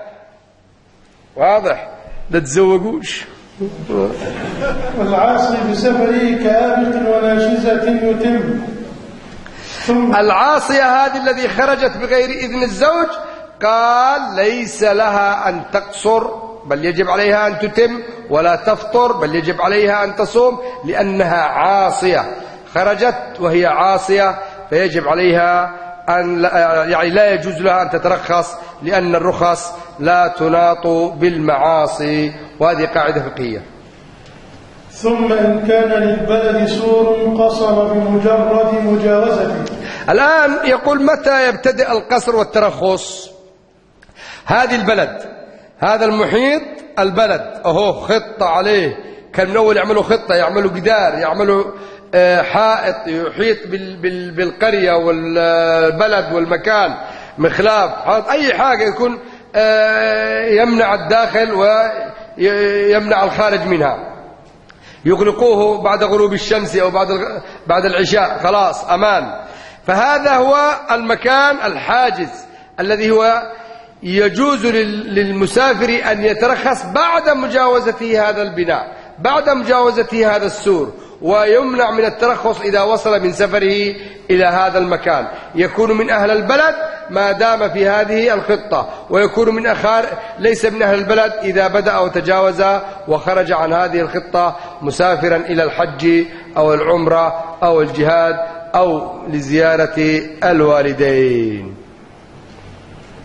واضح؟ لا تزوجوش. والعاصي بسفره كآبق وناشزة يتم. العاصية هذه الذي خرجت بغير إذن الزوج قال ليس لها أن تقصر، بل يجب عليها أن تتم، ولا تفطر بل يجب عليها أن تصوم، لأنها عاصية، خرجت وهي عاصية، فيجب عليها أن يعني لا يجوز لها أن تترخص، لأن الرخص لا تناط بالمعاصي، وهذه قاعدة فقهية. ثم إن كان للبلد سور قصر بمجرد مجاوزته. الآن يقول متى يبتدئ القصر والترخص؟ هذه البلد، هذا المحيط البلد، خطة عليه، كان من أول يعملوا خطة، يعملوا جدار، يعملوا حائط يحيط بالقرية والبلد والمكان، مخلاف، حائط، أي حاجة يكون يمنع الداخل ويمنع الخارج منها، يغلقوه بعد غروب الشمس أو بعد العشاء، خلاص أمان. فهذا هو المكان الحاجز الذي هو يجوز للمسافر أن يترخص بعد مجاوزته هذا البناء، بعد مجاوزته هذا السور، ويمنع من الترخص إذا وصل من سفره إلى هذا المكان. يكون من أهل البلد ما دام في هذه الخطة، ويكون من ليس من أهل البلد إذا بدأ وتجاوز وخرج عن هذه الخطة مسافرا إلى الحج أو العمرة أو الجهاد أو لزيارة الوالدين.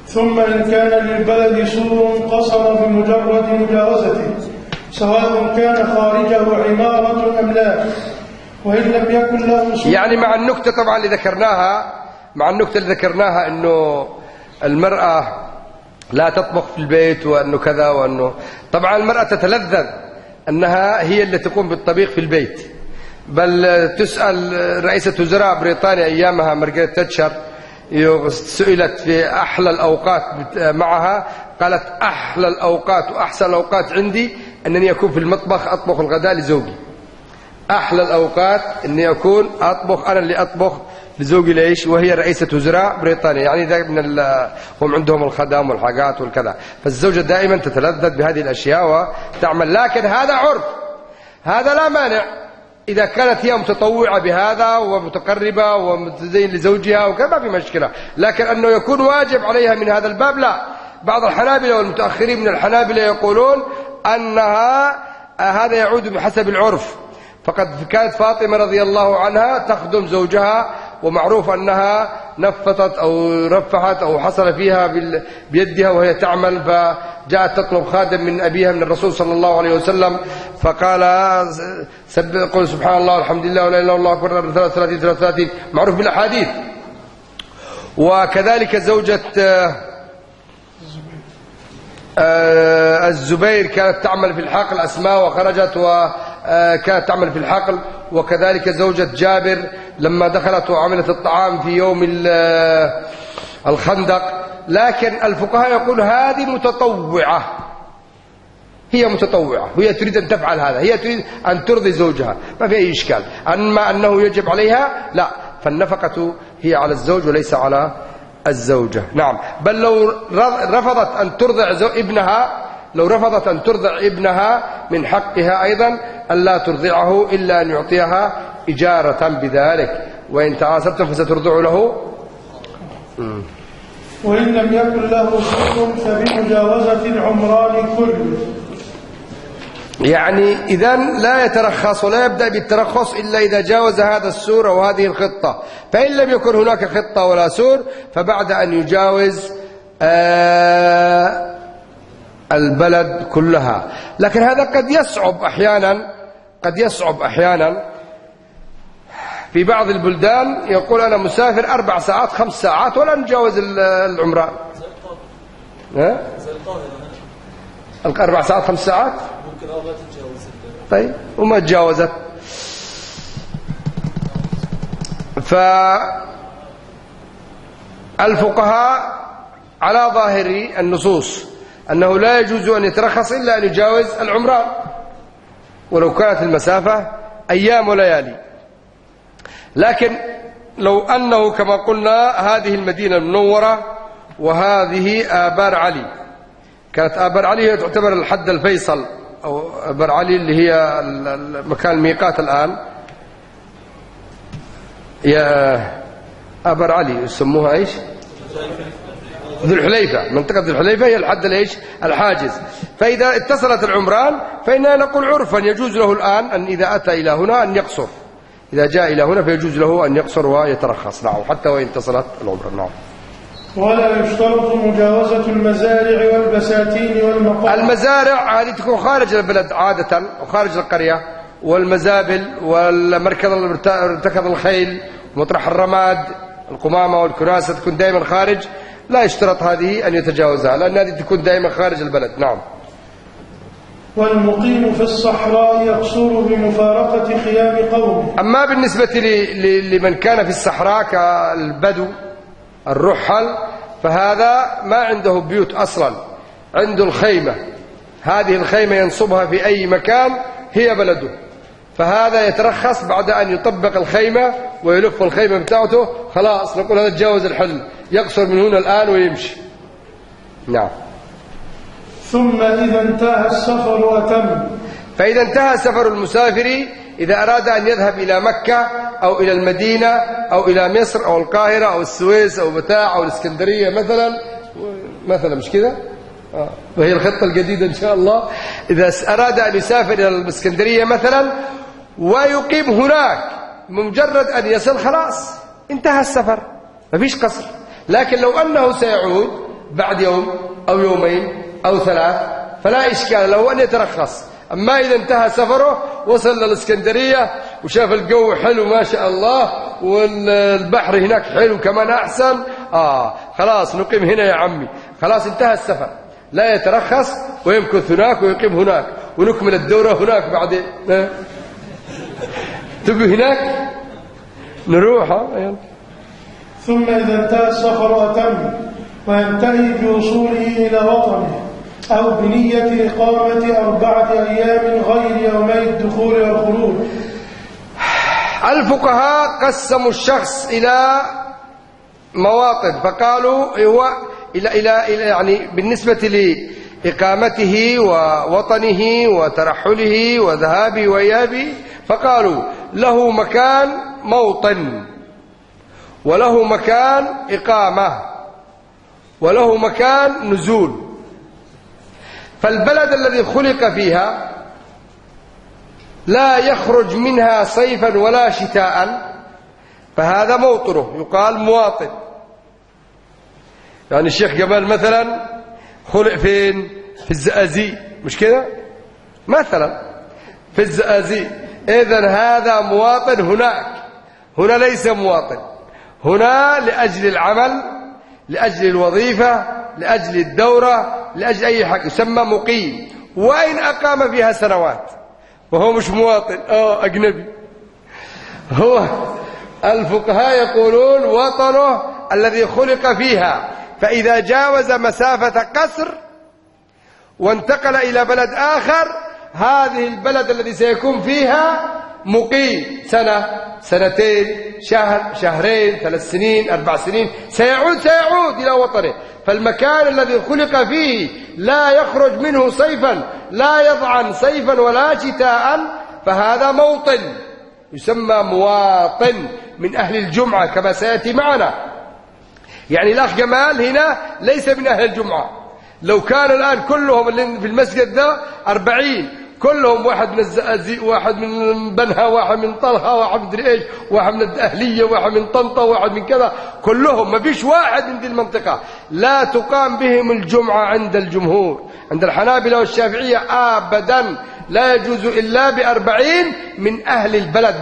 ثم إن كان للبلد سور قصر بمجرد مجاوزته سواء كان خارجه عمارة أم لا، وإن لم يكن له سور. يعني مع النكتة طبعا اللي ذكرناها أنه المرأة لا تطبخ في البيت، وأنه كذا، وأنه طبعا المرأة تتلذذ أنها هي اللي تقوم بالطبيخ في البيت. بل تسأل رئيسة وزراء بريطانيا أيامها مارغريت تاتشر، سئلت في أحلى الأوقات معها، قالت أحلى الأوقات وأحسن الأوقات عندي أنني أكون في المطبخ أطبخ الغداء لزوجي. أحلى الأوقات أني أكون أطبخ، أنا اللي أطبخ لزوجي. ليش؟ وهي رئيسة وزراء بريطانيا، يعني ذلك هم عندهم الخدم والحاجات والكذا، فالزوجة دائما تتلذذ بهذه الأشياء وتعمل. لكن هذا عرف، هذا لا مانع إذا كانت هي متطوعة بهذا ومتقربة ومتزين لزوجها وكذا ما في مشكلة. لكن أنه يكون واجب عليها من هذا الباب لا. بعض الحنابلة والمتأخرين من الحنابلة يقولون أنها هذا يعود بحسب العرف. فقد كانت فاطمة رضي الله عنها تخدم زوجها، ومعروف أنها نفطت أو رفحت أو حصل فيها بيدها وهي تعمل، فجاءت تطلب خادم من أبيها من الرسول صلى الله عليه وسلم، فقال قل سبحان الله والحمد لله ولا إله إلا الله أكبر 33 معروف بالأحاديث. وكذلك زوجة الزبير كانت تعمل في الحقل، أسماء، وخرجت وكانت تعمل في الحقل. وكذلك زوجة جابر لما دخلت وعملت الطعام في يوم الخندق. لكن الفقهاء يقول هذه متطوعة، هي متطوعة، وهي تريد أن تفعل هذا، هي تريد أن ترضي زوجها، ما في أي إشكال. أما أنه يجب عليها لا، فالنفقة هي على الزوج وليس على الزوجة. نعم. بل لو رفضت أن ترضع ابنها، لو رفضت أن ترضع ابنها من حقها أيضا ألا ترضعه إلا أن يعطيها إجارة بذلك، وإن تعاسرتم فسترضع له. وإن لم يكن له سور فبمجاوزة العمران كله. يعني إذن لا يترخص ولا يبدأ بالترخص إلا إذا جاوز هذا السور أو هذه الخطة. فإن لم يكن هناك خطة ولا سور فبعد أن يجاوز البلد كلها. لكن هذا قد يصعب أحيانا في بعض البلدان. يقول أنا مسافر 4 ساعات 5 ساعات ولا نجاوز العمران. زي القاهرة 4 ساعات 5 ساعات ممكن ما تتجاوز. طيب وما تجاوزت. فالفقهاء على ظاهر النصوص أنه لا يجوز أن يترخص إلا أن يجاوز العمران، ولو كانت المسافة أيام وليالي. لكن لو أنه كما قلنا هذه المدينة المنورة وهذه آبار علي، كانت آبار علي هي تعتبر الحد الفيصل، أو آبار علي اللي هي مكان الميقات الآن، يا آبار علي يسموها إيش؟ ذو الحليفة. منطقة ذو الحليفة هي الحد الإيش؟ الحاجز. فإذا اتصلت العمران فإننا نقول عرفا يجوز له الآن أن إذا أتى إلى هنا أن يقصر، إذا جاء إلى هنا فيجوز له أن يقصر ويترخص. نعم، حتى وإن اتصلت العمران. نعم. ولا يشترط مجاوزة المزارع والبساتين والمقابر. المزارع هذه تكون خارج البلد عادة وخارج القرية، والمزابل والمركز ارتكض الخيل مطرح الرماد القمامة والكراسة تكون دائما خارج، لا يشترط هذه أن يتجاوزها، لأن هذه تكون دائما خارج البلد. نعم. والمقيم في الصحراء يقصر بمفارقة خيام قومه. أما بالنسبة لمن كان في الصحراء كالبدو الرحل، فهذا ما عنده بيوت أصلا، عنده الخيمة، هذه الخيمة ينصبها في أي مكان هي بلده، فهذا يترخص بعد أن يطبق الخيمة ويلف الخيمة بتاعته، خلاص نقول هذا تجاوز الحل، يقصر من هنا الآن ويمشي. نعم. ثم إذا انتهى السفر أتم. فإذا انتهى سفر المسافر، إذا أراد أن يذهب إلى مكة أو إلى المدينة أو إلى مصر أو القاهرة أو السويس أو بتاع أو الإسكندرية مثلا مش كده؟ وهي الخطة الجديدة إن شاء الله. إذا أراد أن يسافر إلى الإسكندرية مثلا ويقيم هناك، مجرد أن يصل خلاص انتهى السفر، ما فيش قصر. لكن لو أنه سيعود بعد يوم أو يومين أو 3 فلا إشكال له أن يترخص. أما إذا انتهى سفره وصل للإسكندرية وشاف الجو حلو ما شاء الله والبحر هناك حلو كمان أحسن، خلاص نقيم هنا يا عمي، خلاص انتهى السفر، لا يترخص ويمكث هناك ويقيم هناك ونكمل الدورة هناك بعدين. تبي هناك نروح. ثم إذا انتهى السفر أتم وينتهي بوصوله إلى وطنه أو بنية إقامة 4 أيام غير يومي الدخول والخروج. الفقهاء قسموا الشخص إلى مواطن، فقالوا هو إلى يعني بالنسبة لإقامته ووطنه وترحله وذهابه وإيابه، فقالوا له مكان موطن وله مكان إقامة وله مكان نزول. فالبلد الذي خلق فيها لا يخرج منها صيفا ولا شتاء فهذا موطنه يقال مواطن. يعني الشيخ جمال مثلا خلق فين؟ في الزقازيق، مش كده؟ مثلا في الزقازيق، إذن هذا مواطن هناك. هنا ليس مواطن، هنا لأجل العمل، لأجل الوظيفة، لأجل الدورة، لأجل أي حاجة، يسمى مقيم. وإن أقام فيها سنوات وهو مش مواطن، أجنبي. هو الفقهاء يقولون وطنه الذي خلق فيها، فإذا جاوز مسافة قصر وانتقل إلى بلد آخر، هذه البلد الذي سيكون فيها مقيم 1 سنة 2 شهر 2 3 سنين 4 سنين، سيعود إلى وطنه. فالمكان الذي خلق فيه لا يخرج منه صيفا، لا يضعن صيفا ولا شتاء، فهذا موطن يسمى مواطن من أهل الجمعة كما سيأتي معنا. يعني الأخ جمال هنا ليس من أهل الجمعة. لو كانوا الآن كلهم اللي في المسجد ده 40 كلهم، واحد من الزقازيق، واحد من بنها، واحد من طلحة، واحد من ايش، واحد من الأهلية، واحد من طنطا، واحد من كذا، كلهم ما فيش واحد من دي المنطقة لا تقام بهم الجمعة عند الجمهور. عند الحنابلة والشافعية أبدا لا يجوز إلا ب40 من أهل البلد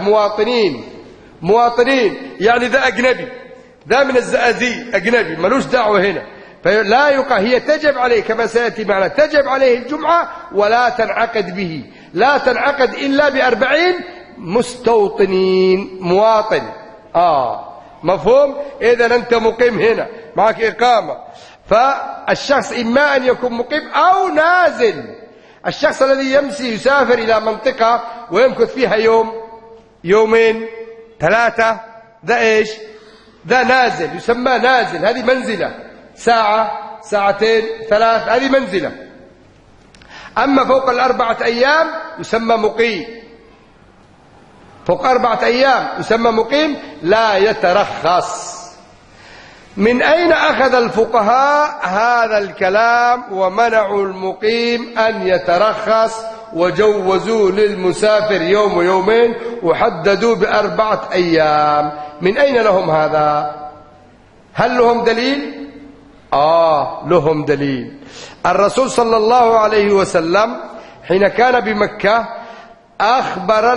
مواطنين. يعني ذا أجنبي، ذا من الزقازيق أجنبي ملوش دعوة هنا، فلا يقع. هي تجب عليه كما سيأتي معنا، تجب عليه الجمعة ولا تنعقد به، لا تنعقد إلا ب40 مستوطنين، مواطن. مفهوم؟ إذن أنت مقيم هنا معك إقامة، فالشخص إما أن يكون مقيم أو نازل. الشخص الذي يمشي يسافر إلى منطقة ويمكث فيها يوم 2 3، ذا إيش؟ ذا نازل، يسمى نازل. هذه منزلة 1 ساعة 2 3، هذه منزلة. أما فوق 4 أيام يسمى مقيم، فوق 4 أيام يسمى مقيم لا يترخص. من أين أخذ الفقهاء هذا الكلام ومنعوا المقيم أن يترخص وجوزوا للمسافر 1 يوم و2 يوم وحددوا ب4 أيام؟ من أين لهم هذا؟ هل لهم دليل؟ لهم دليل. الرسول صلى الله عليه وسلم حين كان بمكة أخبر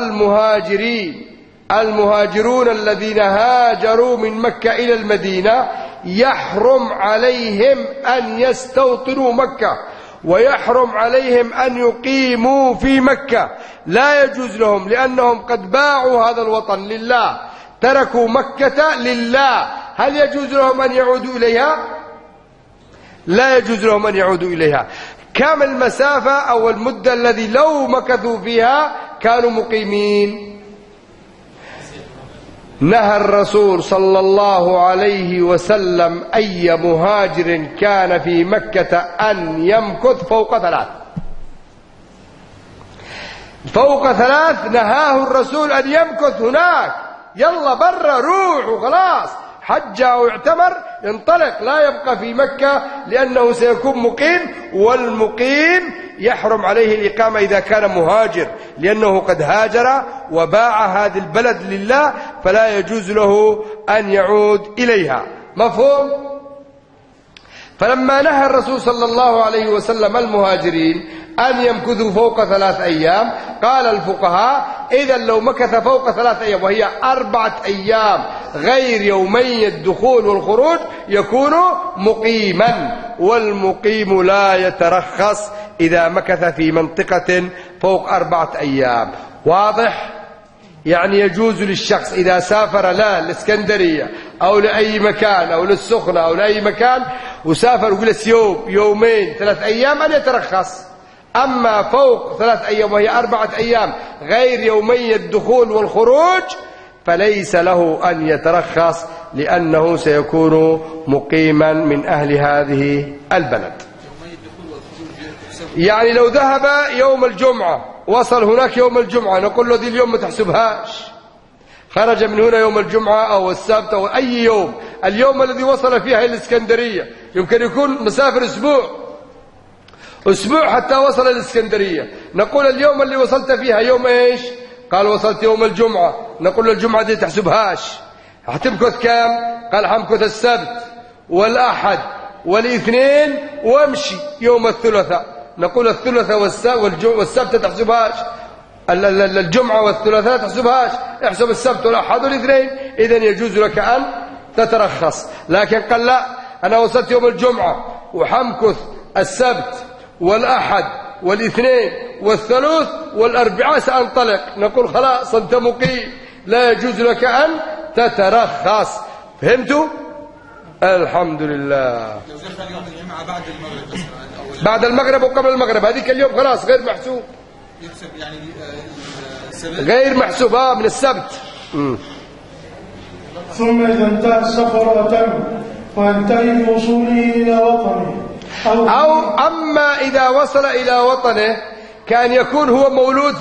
المهاجرون الذين هاجروا من مكة إلى المدينة يحرم عليهم أن يستوطنوا مكة ويحرم عليهم أن يقيموا في مكة، لا يجوز لهم، لأنهم قد باعوا هذا الوطن لله، تركوا مكة لله. هل يجوز لهم أن يعودوا إليها؟ لا يجوز لهم أن يعودوا إليها. كم المسافة أو المدة الذي لو مكثوا فيها كانوا مقيمين؟ نهى الرسول صلى الله عليه وسلم أي مهاجر كان في مكة أن يمكث فوق 3. فوق 3 نهاه الرسول أن يمكث هناك. يلا برا روح وخلاص، حج أو اعتمر ينطلق، لا يبقى في مكة لأنه سيكون مقيم. والمقيم يحرم عليه الإقامة إذا كان مهاجر، لأنه قد هاجر وباع هذه البلد لله، فلا يجوز له أن يعود إليها. مفهوم؟ فلما نهى الرسول صلى الله عليه وسلم المهاجرين أن يمكثوا فوق 3 أيام، قال الفقهاء إذا لو مكث فوق 3 أيام وهي 4 أيام غير يومي الدخول والخروج يكون مقيما، والمقيم لا يترخص إذا مكث في منطقة فوق 4 أيام. واضح؟ يعني يجوز للشخص إذا سافر لا الإسكندرية أو لأي مكان أو للسخنة أو لأي مكان وسافر وجلس يوم يومين 3 أيام أن يترخص. أما فوق 3 أيام وهي 4 أيام غير يومي الدخول والخروج فليس له أن يترخص، لأنه سيكون مقيما من أهل هذه البلد. يعني لو ذهب يوم الجمعة وصل هناك يوم الجمعة نقول له ذي اليوم ما تحسبهاش، خرج من هنا يوم الجمعة أو السبت أو أي يوم، اليوم الذي وصل فيها إلى الإسكندرية يمكن يكون مسافر أسبوع حتى وصل الإسكندرية، نقول اليوم اللي وصلت فيها يوم إيش؟ قال وصلت يوم الجمعة، نقول له الجمعة دي تحسبهاش، هتمكث كام؟ قال حمكث السبت والأحد والاثنين وامشي يوم الثلاثاء، نقول الثلاثاء والسبت تحسبهاش، الجمعة والثلاثاء تحسبهاش، احسب السبت والأحد والاثنين، إذن يجوز لك أن تترخص. لكن قال لا، أنا وصلت يوم الجمعة وحمكث السبت والأحد والاثنين والثلاث والأربعاء سأنطلق، نقول خلاص أنت مقيم، لا يجوز لك أن تترخص. فهمتوا؟ الحمد لله. لو دخل يوم الجمعة بعد المغرب مثلا، بعد المغرب وقبل المغرب، هذيك اليوم خلاص غير محسوب، يكسب يعني غير محسوب من السبت. ثم إذا انتهى السفر أتم وينتهي بوصوله إلى وطنه أو أما إذا وصل إلى وطنه كان يكون هو مولود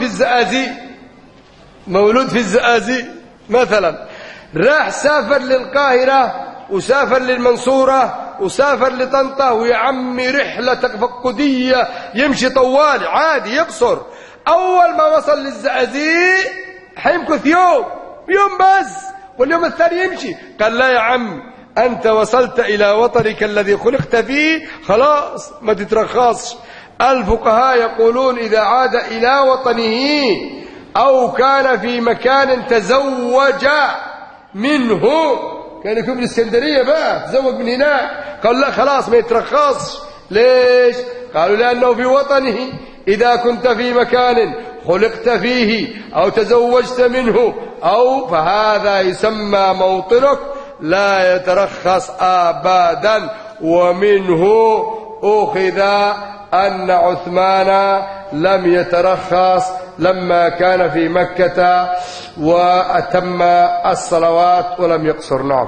في الزقازيق مثلا، راح سافر للقاهرة وسافر للمنصورة وسافر لطنطا، ويا عمي رحلة تفقدية يمشي طوال عادي يقصر، أول ما وصل للزقازيق حيمكث يوم بس واليوم الثاني يمشي. قال لا يا عم، أنت وصلت إلى وطنك الذي خلقت فيه خلاص ما تترخصش. الفقهاء يقولون إذا عاد إلى وطنه أو كان في مكان تزوج منه، كان يكون بالإسكندرية بقى تزوج من هناك، قال لا خلاص ما يترخصش. ليش؟ قالوا لأنه في وطنه، إذا كنت في مكان خلقت فيه أو تزوجت منه أو فهذا يسمى موطنك لا يترخص أبدا. ومنه أخذ أن عثمان لم يترخص لما كان في مكة وأتم الصلوات ولم يقصر. نعم،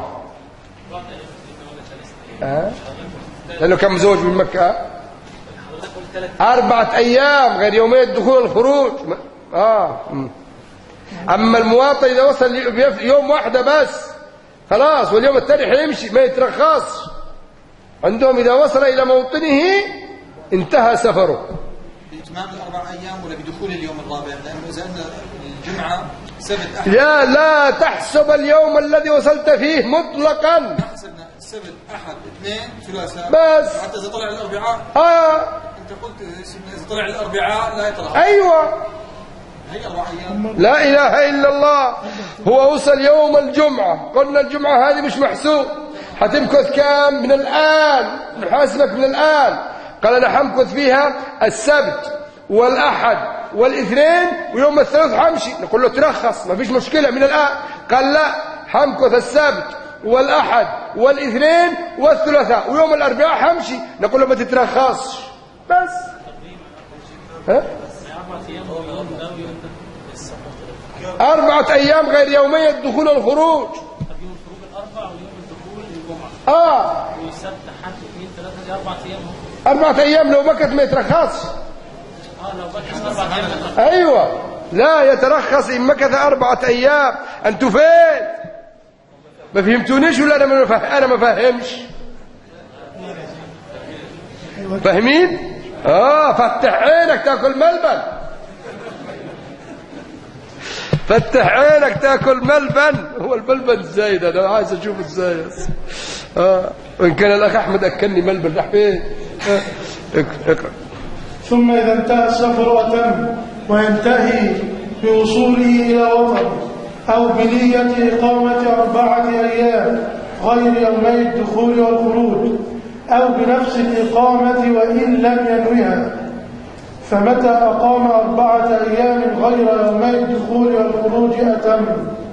لأنه كان مزوج من مكة 4 أيام غير يومي الدخول والخروج. أما المواطن إذا وصل يوم واحدة بس خلاص واليوم الثاني حيمشي ما يترخص. عندهم إذا وصل إلى موطنه انتهى سفره. بإتمام ال4 أيام ولا بدخول اليوم الرابع؟ لأنه إذا أن الجمعة سبت أحد لا تحسب اليوم الذي وصلت فيه مطلقا، حسبنا السبت أحد اثنين ثلاثة بس حتى إذا طلع الأربعاء. أنت قلت إذا طلع الأربعاء لا يترخص. أيوة، هي 4 أيام. لا إله إلا الله. هو وصل يوم الجمعة، قلنا الجمعة هذه مش محسوب، حتمكث كام من الآن؟ نحاسبك من الآن. قال أنا حمكث فيها السبت والأحد والاثنين ويوم الثلاث حمشي، نقول له ترخص ما فيش مشكلة من الآن. قال لا، حمكث السبت والأحد والاثنين والثلاثاء ويوم الأربعاء حمشي، نقول له ما تترخصش بس. 4 أيام غير يومي الدخول والخروج. يوم الخروج الأربع ويوم الدخول الجمعة. والسبت حد 2 3 دي 4 أيام. 4 أيام لو مكث ما يترخصش. لو مكث 4 أيام. أيوة، لا يترخص إن مكث 4 أيام. أنتوا فين؟ ما فهمتونيش ولا أنا ما فهمش؟ فاهمين؟ فتح عينك تاكل ملبن. فتح عينك تاكل ملبن. هو الملبن ازاي ده؟ انا عايز اشوف ازاي. وان كان الاخ احمد اكلني ملبن راح فين؟ اقرا. ثم إذا انتهى السفر وتم وينتهي بوصوله إلى وطن أو بنية إقامة 4 أيام غير يومي الدخول والخروج أو بنفس الإقامة وإن لم ينوها، فمتى أقام 4 أيام غير يومي الدخول والخروج أتم.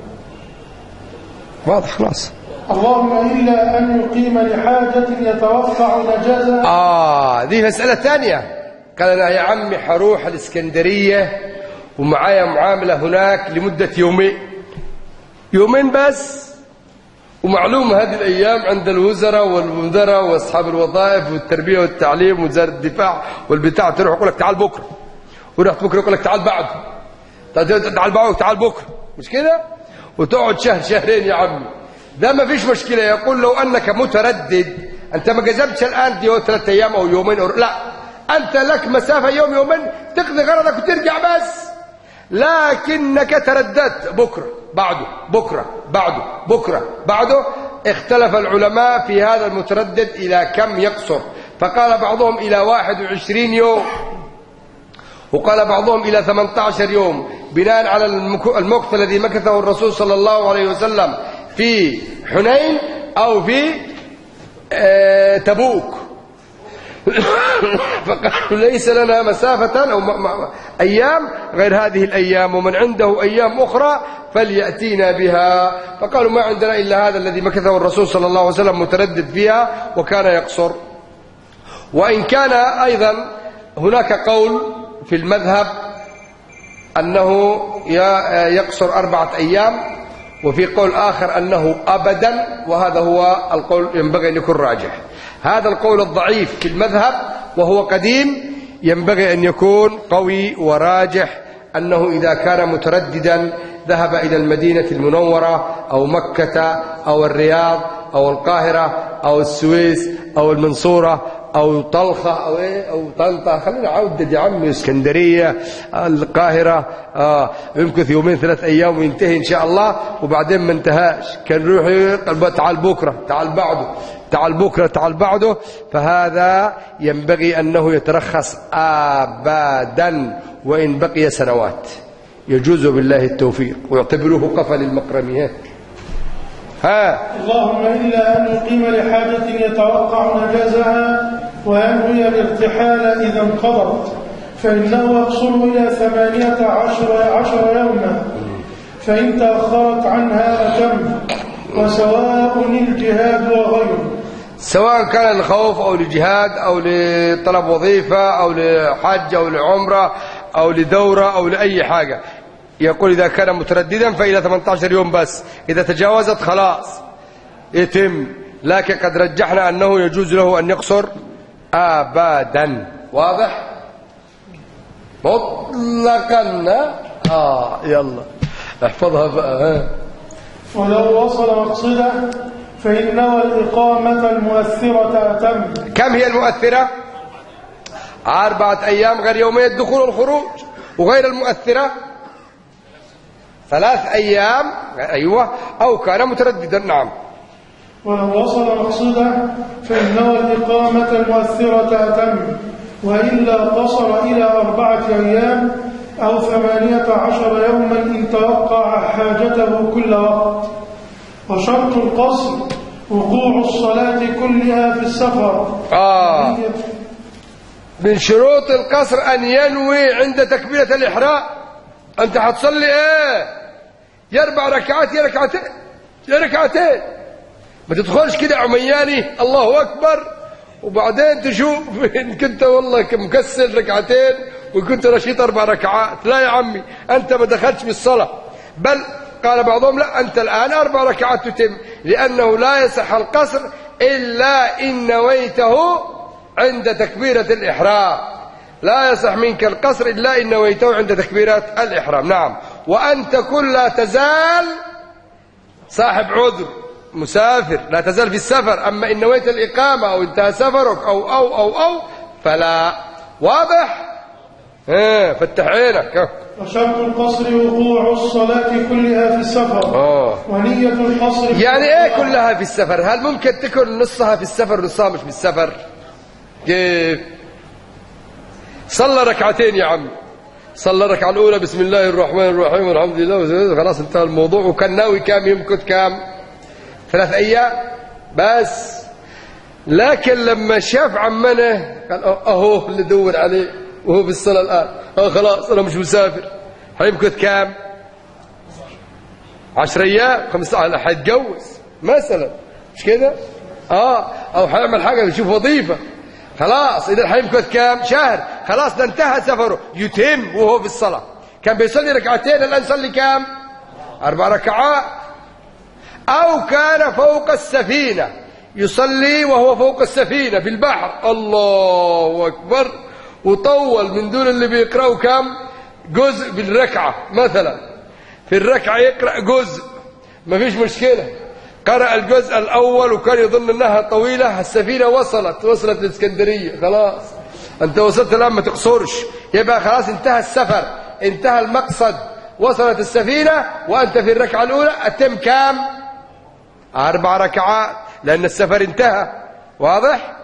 واضح خلاص. اللهم إلا أن يقيم لحاجة يتوقع نجازة. دي مسألة ثانية. قال أنا يا عمي حروح الإسكندرية ومعايا معاملة هناك لمدة يومين بس، ومعلومة هذه الأيام عند الوزراء والمدراء وأصحاب الوظائف والتربية والتعليم ووزارة الدفاع والبتاع، تروح يقول لك تعال بكرة، ورحت بكرة يقول لك تعال بعد، تعال بعد، تعال بكرة، مش كده؟ وتقعد شهر شهرين يا عمي. ده ما فيش مشكلة. يقول لو أنك متردد، أنت ما جذبتش الآن دي 3 أيام أو يومين لا، أنت لك مسافة يوم يومين تقضي غرضك وترجع بس، لكنك ترددت بكرة بعده، بكرة بعده، بكرة بعده. اختلف العلماء في هذا المتردد إلى كم يقصر، فقال بعضهم إلى 21 يوم، وقال بعضهم إلى 18 يوم، بناء على المكث الذي مكثه الرسول صلى الله عليه وسلم في حنين أو في تبوك. فقالوا ليس لنا مسافة أو أيام غير هذه الأيام، ومن عنده أيام أخرى فليأتينا بها. فقالوا ما عندنا إلا هذا الذي مكثه الرسول صلى الله عليه وسلم متردد فيها وكان يقصر. وإن كان أيضا هناك قول في المذهب أنه يقصر 4 أيام، وفي قول آخر أنه أبدا، وهذا هو القول ينبغي أن يكون راجح. هذا القول الضعيف في المذهب وهو قديم ينبغي أن يكون قوي وراجح، أنه إذا كان مترددا ذهب إلى المدينة المنورة أو مكة أو الرياض أو القاهرة أو السويس أو المنصورة أو طلخة أو طنطا، خلينا عودة يا عمي، اسكندرية، القاهرة، يمكث 2 3 أيام وينتهي إن شاء الله، وبعدين ما انتهاش، كان يروح تعال بكرة، تعال بعده، تعال بكرة، تعال بعده. فهذا ينبغي أنه يترخص أبدا وإن بقي سنوات، يجوز بالله التوفيق ويعتبروه قفل المقرميات. اللهم إلا أن يقيم لحاجة يتوقع نجازها وينوي الارتحال إذا انقضت، فإنه يقصر إلى 18 يوما، فإن تأخرت عنها أتم. وسواء الجهاد وغيره، سواء كان الخوف أو لجهاد أو لطلب وظيفة أو لحج أو لعمرة أو لدورة أو لأي حاجة. يقول إذا كان مترددا فإلى 18 يوم بس، إذا تجاوزت خلاص يتم. لكن قد رجحنا أنه يجوز له أن يقصر أبدا. واضح؟ مطلقا. يلا احفظها بقى. ولو وصل مقصده فإن نوى الإقامة المؤثرة أتم. كم هي المؤثرة؟ 4 أيام غير يومي الدخول والخروج، وغير المؤثرة 3 أيام. أيوة، أو كان مترددا. نعم. ولو وصل مقصده فإن نوى الإقامة المؤثرة أتم، وإلا قصر إلى 4 أيام أو 18 يوما إن توقع حاجته كل وقت. وشرط القصر وقوع الصلاة كلها في السفر. من شروط القصر أن ينوي عند تكبيرة الإحرام. أنت هتصلي يا 4 ركعات يا ركعتين، يا ركعتين. ما تدخلش كده عمياني الله أكبر وبعدين تشوف إن كنت والله مكسل ركعتين وكنت نشيط 4 ركعات. لا يا عمي، أنت ما دخلتش بالصلاة. بل قال بعضهم لا، أنت الآن 4 ركعات تتم، لأنه لا يصح القصر إلا إن نويته عند تكبيرة الإحرام. لا يصح منك القصر إلا إن نويته عند تكبيرة الإحرام. نعم. وأن تكون لا تزال صاحب عذر مسافر، لا تزال في السفر. أما إن نويت الإقامة أو انتهى سفرك أو فلا. واضح؟ فتح عينك. وشرط القصر وقوع الصلاة كلها في السفر. ونية القصر يعني ايه كلها في السفر؟ هل ممكن تكون نصها في السفر ونصها مش في السفر؟ كيف؟ صلى ركعتين يا عم، صلى الركعة الأولى بسم الله الرحمن الرحيم والحمد لله، خلاص انتهى الموضوع. وكان ناوي كام يمكث كام؟ 3 أيام بس. لكن لما شاف عمنه قال اهو اللي دور عليه وهو في الصلاة الآن، خلاص أنا مش مسافر. هيمكث كام؟ 10 أيام 15. هيتجوز مثلا، مش كده؟ أو هيعمل حاجة، يشوف وظيفة، خلاص. إذا هيمكث كام؟ شهر. خلاص ده انتهى سفره، يتم وهو في الصلاة. كان بيصلي ركعتين، الآن يصلي كام؟ 4 ركعات. أو كان فوق السفينة، يصلي وهو فوق السفينة في البحر، الله أكبر، وطول من دون اللي بيقرأوا كم جزء بالركعة مثلا. في الركعة يقرأ جزء، ما فيش مشكلة. قرأ الجزء الأول وكان يظن أنها طويلة. السفينة وصلت الإسكندرية، خلاص أنت وصلت الآن، ما تقصرش، يبقى خلاص انتهى السفر، انتهى المقصد، وصلت السفينة وأنت في الركعة الأولى. أتم كام؟ 4 ركعات، لأن السفر انتهى. واضح؟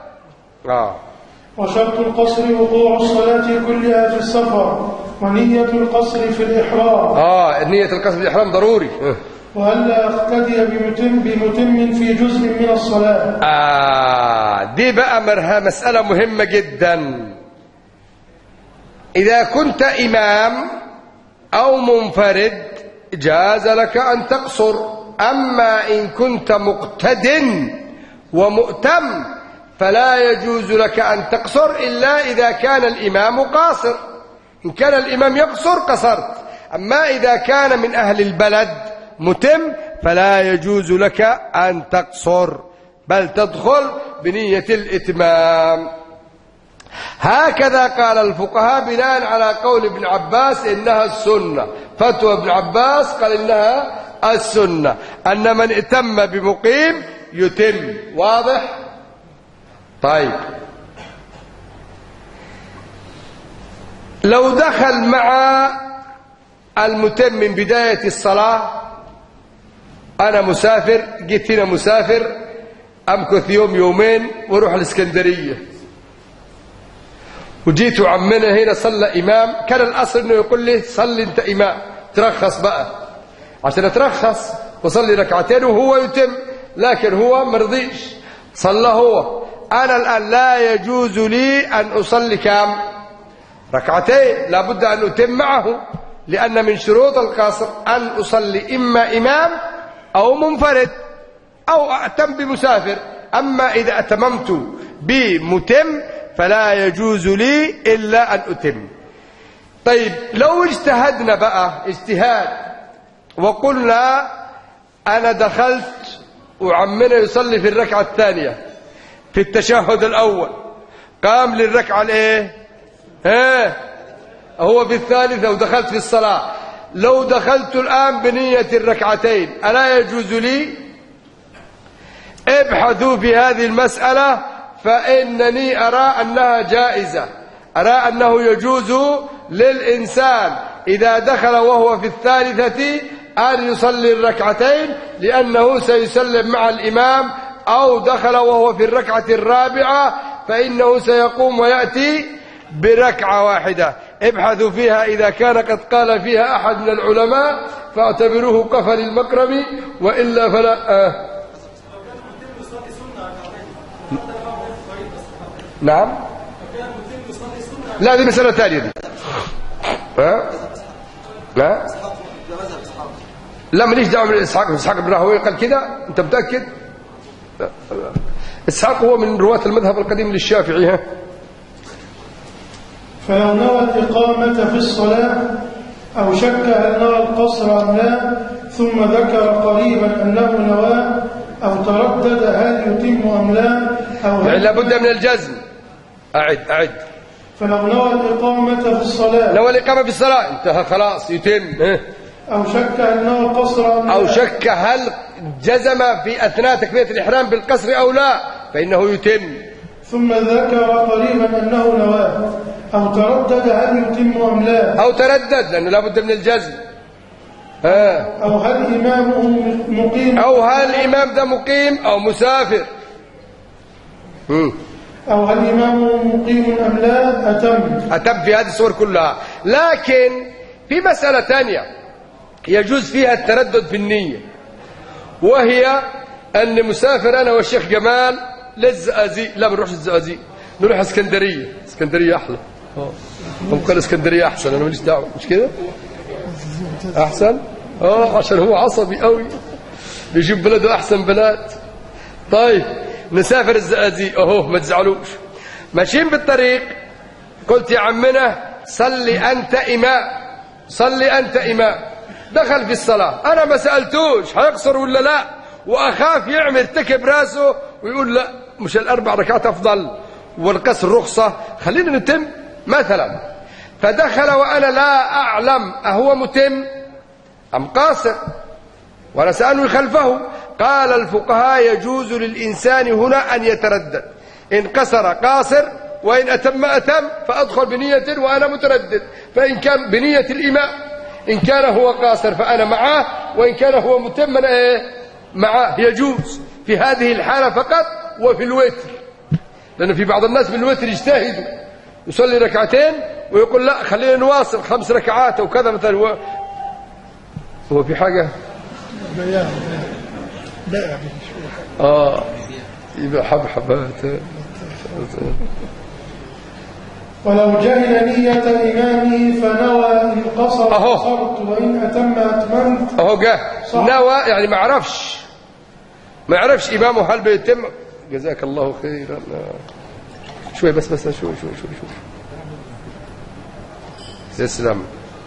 وشرط القصر وقوع الصلاة كلها في السفر، ونية القصر في الإحرام. نية القصر في الإحرام ضروري. وألا أقتدي بمتم في جزء من الصلاة. دي بقى مسألة مهمة جدا. إذا كنت إمام أو منفرد جاز لك أن تقصر. أما إن كنت مقتد ومؤتم فلا يجوز لك أن تقصر إلا إذا كان الإمام قاصر. إن كان الإمام يقصر قصرت. أما إذا كان من أهل البلد متم فلا يجوز لك أن تقصر، بل تدخل بنية الإتمام. هكذا قال الفقهاء بناء على قول ابن عباس إنها السنة. فتوى ابن عباس قال إنها السنة، أن من اتم بمقيم يتم. واضح؟ طيب، لو دخل مع المتم من بداية الصلاة، أنا مسافر، جيت هنا مسافر، أمكث يوم يومين وروح الإسكندرية، وجيت وعمنا هنا صلى إمام. كان الأصل إنه يقول لي صلي أنت إمام، ترخص بقى عشان أترخص وصلي ركعتين وهو يتم، لكن هو مرضيش، صلى هو. أنا الآن لا يجوز لي أن أصلي كام؟ ركعتين، لابد أن أتم معه، لأن من شروط القصر أن أصلي إما إمام أو منفرد أو أتم بمسافر. أما إذا أتممت بمتم فلا يجوز لي إلا أن أتم. طيب، لو اجتهدنا بقى اجتهاد وقلنا أنا دخلت وعمنا يصلي في الركعة الثانية في التشهد الأول، قام للركعة الايه؟ هو في الثالثة ودخلت في الصلاة. لو دخلت الآن بنية الركعتين ألا يجوز لي؟ ابحثوا في هذه المسألة، فإنني أرى أنها جائزة، أرى أنه يجوز للإنسان إذا دخل وهو في الثالثة أن يصلي الركعتين، لأنه سيسلم مع الإمام. أو دخل وهو في الركعة الرابعة فإنه سيقوم ويأتي بركعة واحدة. ابحثوا فيها، إذا كان قد قال فيها أحد من العلماء فاعتبروه كفل المكرم، وإلا فلا. نعم، لا دي مسألة ثانية دي. لا ماليش دعوة من إسحاق بن راهويه قال كده، أنت متأكد؟ إسحاق هو من رواة المذهب القديم للشافعي. فلو نوى الإقامة في الصلاة أو شك هل نوى القصر أم لا، ثم ذكر قريبا أنه نواه، أو تردد هل يتم أم لا، أو يعني لابد من الجزم. أعد. فلو نوى الإقامة في الصلاة، نوى الإقامة في الصلاة انتهى خلاص يتم. أو شك هل نوى القصر أم لا، أو شك هل جزم في أثناء تكبيرة الإحرام بالقصر أو لا، فإنه يتم. ثم ذكر قريبا أنه نواه، أو تردد هل يتم أم لا. أو تردد لأنه لابد من الجزم. أو هل إمامه مقيم، أو هل الإمام ده مقيم أو مسافر. أو هل إمامه مقيم أم لا. أتم في هذه الصور كلها. لكن في مسألة ثانية يجوز فيها التردد في النية، وهي أن مسافر أنا والشيخ جمال للزقازيق، لا بنروحش الزقازيق، نروح اسكندرية. اسكندرية أحلى. هم قال اسكندرية أحسن، أنا ماليش دعوة، مش كده؟ أحسن؟ عشان هو عصبي قوي بيجيب بلده أحسن بلاد. طيب نسافر الزقازيق أهو، ما تزعلوش. ماشيين بالطريق، قلت يا عمنا صلي أنت إمام، صلي أنت إمام. دخل في الصلاة، أنا ما سألتوش هيقصر ولا لا، وأخاف يرتكب راسه ويقول لا مش الأربع ركعات أفضل والقصر رخصة، خلينا نتم مثلا. فدخل وأنا لا أعلم أهو متم أم قاصر، وأنا سألني خلفه. قال الفقهاء يجوز للإنسان هنا أن يتردد، إن قصر قاصر وإن أتم أتم، فأدخل بنية وأنا متردد. فإن كان بنية الإمام، إن كان هو قاصر فأنا معاه، وإن كان هو متم أنا معاه. يجوز في هذه الحالة فقط وفي الوتر، لأن في بعض الناس بالوتر يجتهدوا يصلي ركعتين ويقول لا خلينا نواصل 5 ركعات أو كذا مثلا. هو في حاجة يبقى حبحبات. ولو جهل نية إمامه فنوى إن قصر قصرت وإن أتم أتممت. أهو جه نوى يعني ما عرفش إمامه هل بيتم. جزاك الله خيرا. شوي بس شوي تسلم.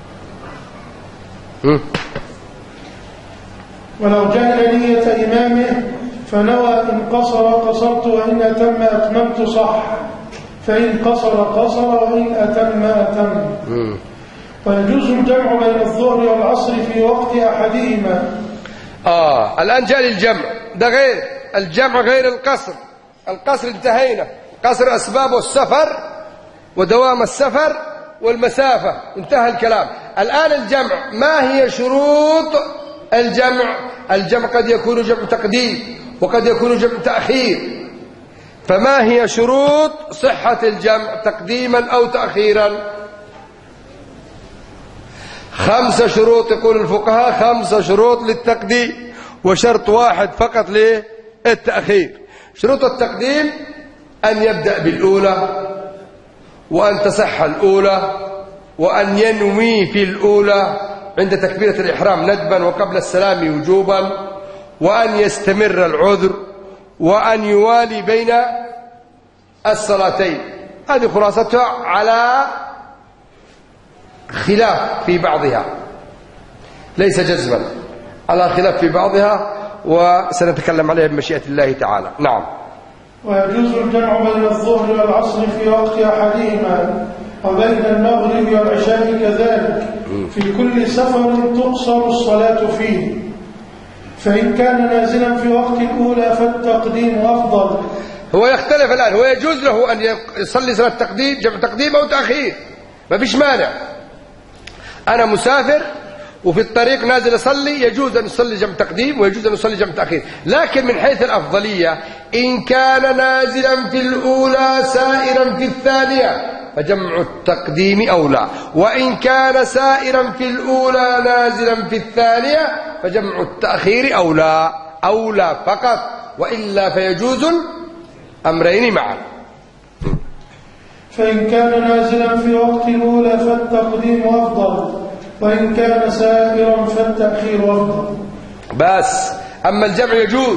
ولو جهل نية إمامه فنوى إن قصر قصرت وإن أتم أتممت صح، فإن قصر قصر وإن أتم أتم. ويجوز الجمع بين الظهر والعصر في وقت أحدهما. الآن جاء الجمع ده غير الجمع، غير القصر. القصر انتهينا، قصر أسبابه السفر ودوام السفر والمسافة، انتهى الكلام. الآن الجمع، ما هي شروط الجمع؟ الجمع قد يكون جمع تقديم وقد يكون جمع تأخير. فما هي شروط صحة الجمع تقديما أو تأخيرا؟ 5 شروط يقول الفقهاء، 5 شروط للتقديم وشرط واحد فقط للتأخير. شروط التقديم أن يبدأ بالأولى، وأن تصح الأولى، وأن ينوي في الأولى عند تكبيرة الإحرام ندبا وقبل السلام وجوبا، وأن يستمر العذر، وأن يوالي بين الصلاتين. هذه خلاصتها على خلاف في بعضها، ليس جزما، على خلاف في بعضها، وسنتكلم عليها بمشيئة الله تعالى. نعم. ويجوز الجمع بين الظهر والعصر في وقت أحدهما، وبين المغرب والعشاء كذلك، في كل سفر تقصر الصلاة فيه. فإن كان نازلا في وقت الأولى فالتقديم أفضل. هو يختلف الآن، هو يجوز له أن يصلي صلاة تقديم، جمع تقديم أو تأخير، ما فيش مانع. أنا مسافر وفي الطريق نازل أصلي، يجوز أن يصلي جمع تقديم ويجوز أن يصلي جمع تأخير. لكن من حيث الأفضلية، إن كان نازلا في الأولى سائرا في الثانية فجمع التقديم أولى، وإن كان سائرا في الأولى نازلا في الثانية فجمع التأخير أولى فقط، وإلا فيجوز أمرين معا. فإن كان نازلا في وقت الأولى فالتقديم أفضل، وإن كان سائرا فالتأخير أفضل. بس أما الجمع يجوز،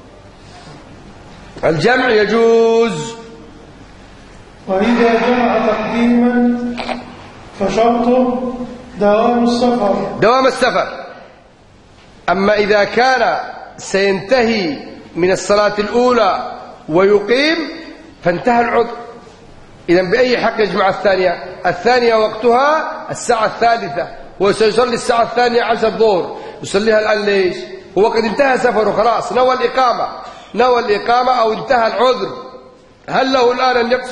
الجمع يجوز. وإذا جمع تقديما فشرطه دوام السفر. أما إذا كان سينتهي من الصلاة الأولى ويقيم فانتهى العذر. إذن بأي حق يجمع الثانية؟ الثانية وقتها الساعة 3، هو سيصلي الساعة 12 الظهر، يصليها الآن ليش؟ هو قد انتهى سفره خلاص، نوى الإقامة أو انتهى العذر. هل له الآن أن يقصر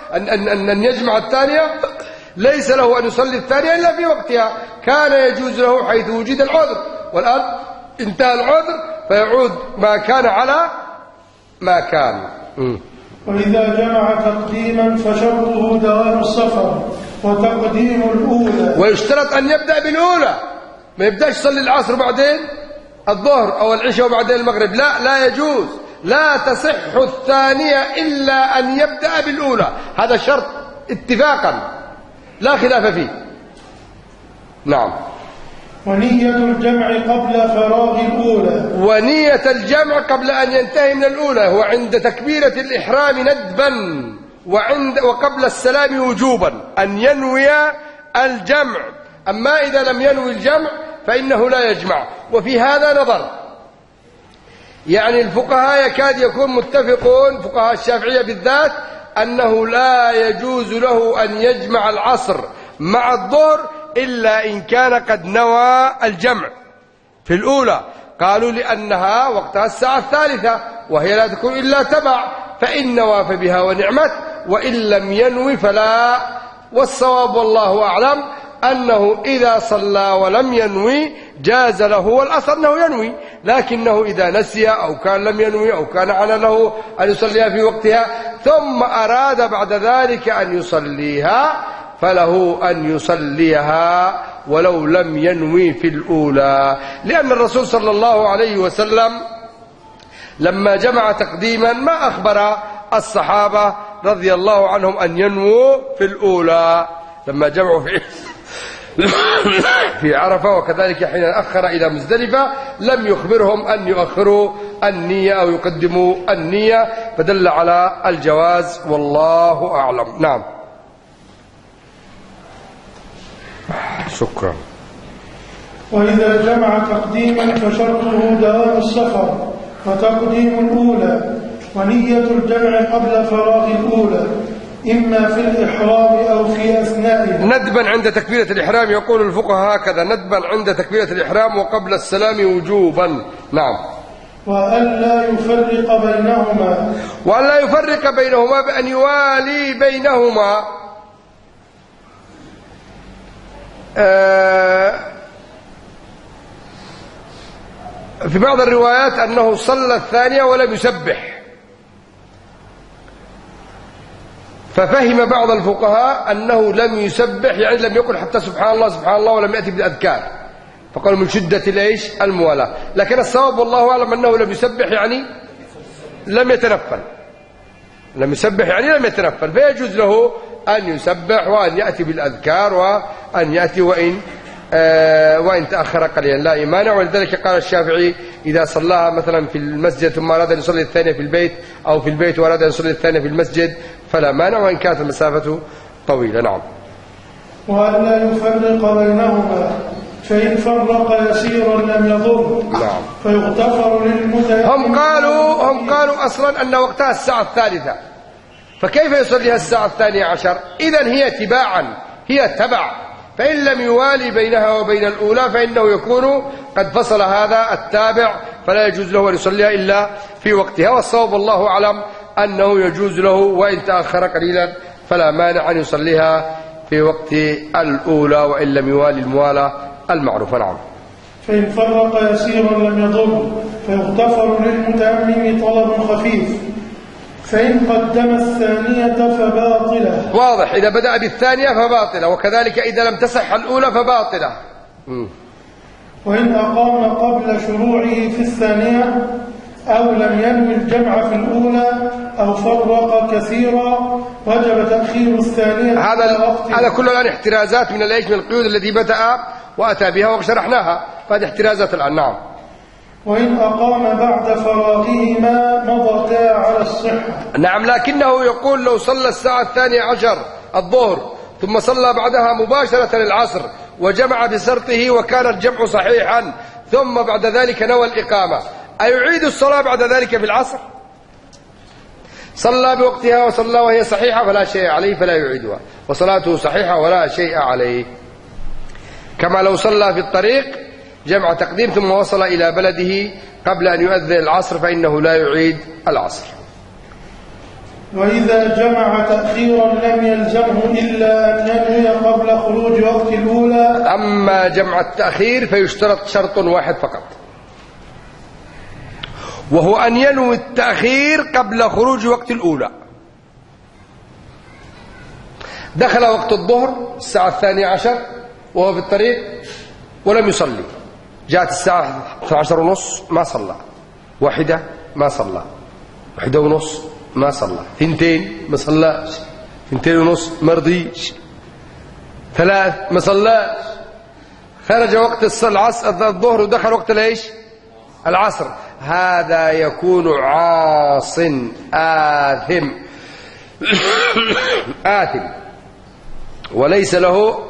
أن يجمع الثانية، ليس له أن يصلي الثانية إلا في وقتها. كان يجوز له حيث وجد العذر، والآن انتهى العذر فيعود ما كان على ما كان. وإذا جمع تقديما فشرطه دوام السفر وتقديم الأولى. ويشترط أن يبدأ بالأولى، ما يبدأش يصلي العصر بعدين الظهر أو العشاء وبعدين المغرب، لا يجوز. لا تصح الثانية إلا أن يبدأ بالأولى، هذا شرط اتفاقا لا خلاف فيه. نعم. ونية الجمع قبل فراغ الأولى. ونية الجمع قبل أن ينتهي من الأولى، هو عند تكبيرة الإحرام ندبا وقبل السلام وجوبا أن ينوي الجمع. أما إذا لم ينوي الجمع فإنه لا يجمع. وفي هذا نظر، يعني الفقهاء يكاد يكون متفقون، فقهاء الشافعية بالذات، أنه لا يجوز له أن يجمع العصر مع الظهر إلا إن كان قد نوى الجمع في الأولى. قالوا لأنها وقتها الساعة الثالثة وهي لا تكون إلا تبع، فإن نوى فبها ونعمت، وإن لم ينوي فلا. والصواب والله أعلم أنه إذا صلى ولم ينوي جاز له، والأصل أنه ينوي، لكنه إذا نسي أو كان لم ينوي أو كان على له أن يصليها في وقتها ثم أراد بعد ذلك أن يصليها فله أن يصليها ولو لم ينوي في الأولى. لأن الرسول صلى الله عليه وسلم لما جمع تقديما ما أخبر الصحابة رضي الله عنهم أن ينووا في الأولى لما جمعوا في عرفة، وكذلك حين أخر إلى مزدلفة لم يخبرهم أن يؤخروا النية أو يقدموا النية، فدل على الجواز والله أعلم. نعم. شكرا. وإذا جمع تقديما فشرطه دوام السفر وتقديم الأولى، ونية الجمع قبل فراغ الأولى إما في الإحرام أو في أثنائه. ندبا عند تكبيرة الإحرام، يقول الفقهاء هكذا: ندبا عند تكبيرة الإحرام وقبل السلام وجوبا. نعم. وألا يفرق بينهما. وألا يفرق بينهما بأن يوالي بينهما. في بعض الروايات أنه صلى الثانية ولم يسبح، ففهم بعض الفقهاء أنه لم يسبح، يعني لم يقل حتى سبحان الله سبحان الله ولم يأتي بالأذكار، فقالوا من شدة الإيش الموالاة. لكن الصواب والله أعلم أنه لم يسبح يعني لم يتنفل، لم يسبح يعني لم يتنفل، فيجوز له أن يسبح وأن يأتي بالأذكار وأن يأتي وإن تأخر قليلا لا مانع. ولذلك قال الشافعي: إذا صلاها مثلا في المسجد ثم أراد أن يصلي الثانية في البيت، أو في البيت وأراد أن يصلي الثانية في المسجد فلا مانع وإن كانت المسافة طويلة. نعم. وألا يفرق بينهما، فإن فرق يسيرا لم يضر. نعم. فيغتفر للمتيمم. هم قالوا أصلا أن وقتها الساعة الثالثة، فكيف يصليها الساعة الثانية عشر؟ إذن هي تباعا، هي تبع، فإن لم يوالي بينها وبين الأولى فإنه يكون قد فصل هذا التابع، فلا يجوز له أن يصليها إلا في وقتها. والصواب والله أعلم أنه يجوز له وإن تأخر قليلا فلا مانع أن يصليها في وقت الأولى وإن لم يوالي الموالاة المعروفة. نعم. فإن فرق يسيرا لم يضر، فيغتفر للمتيمم طلب خفيف، فإن قدم الثانية فباطلة. واضح، إذا بدأ بالثانية فباطلة، وكذلك إذا لم تصح الأولى فباطلة. وإن أقام قبل شروعه في الثانية أو لم ينوي الجمع في الأولى أو فرق كثيرا وجب تأخير الثانية. هذا كله الآن احترازات من الإيش، من القيود التي بدأ وأتى بها وشرحناها، فهذه احترازات الآن. نعم. وإن أقام بعد فراغهما مضتا على الصحة. نعم، لكنه يقول لو صلى الساعة 12 الظهر ثم صلى بعدها مباشرة العصر وجمع بشرطه وكان الجمع صحيحا ثم بعد ذلك نوى الإقامة، أيعيد الصلاة بعد ذلك في العصر؟ صلى بوقتها وصلى وهي صحيحة فلا شيء عليه، فلا يعيدها، وصلاته صحيحة ولا شيء عليه. كما لو صلى في الطريق جمع تقديم ثم وصل إلى بلده قبل أن يؤذن العصر فإنه لا يعيد العصر. وإذا جمع تأخيرا لم يلزمه إلا أن ينوي قبل خروج وقت الأولى. أما جمع التأخير فيشترط شرط واحد فقط، وهو أن ينوي التأخير قبل خروج وقت الأولى. دخل وقت الظهر الساعة 12 وهو في الطريق ولم يصلي، جاءت الساعة 12:30 ما صلى، 1 ما صلى، 1:30 ما صلى، 2 ما صلاش، 2:30 ما رضيش، 3 ما صلاش، خرج وقت الظهر ودخل وقت الايش؟ العصر. هذا يكون عاص آثم آثم، وليس له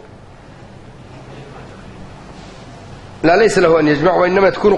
ليس له أن يجمع، وإنما تكون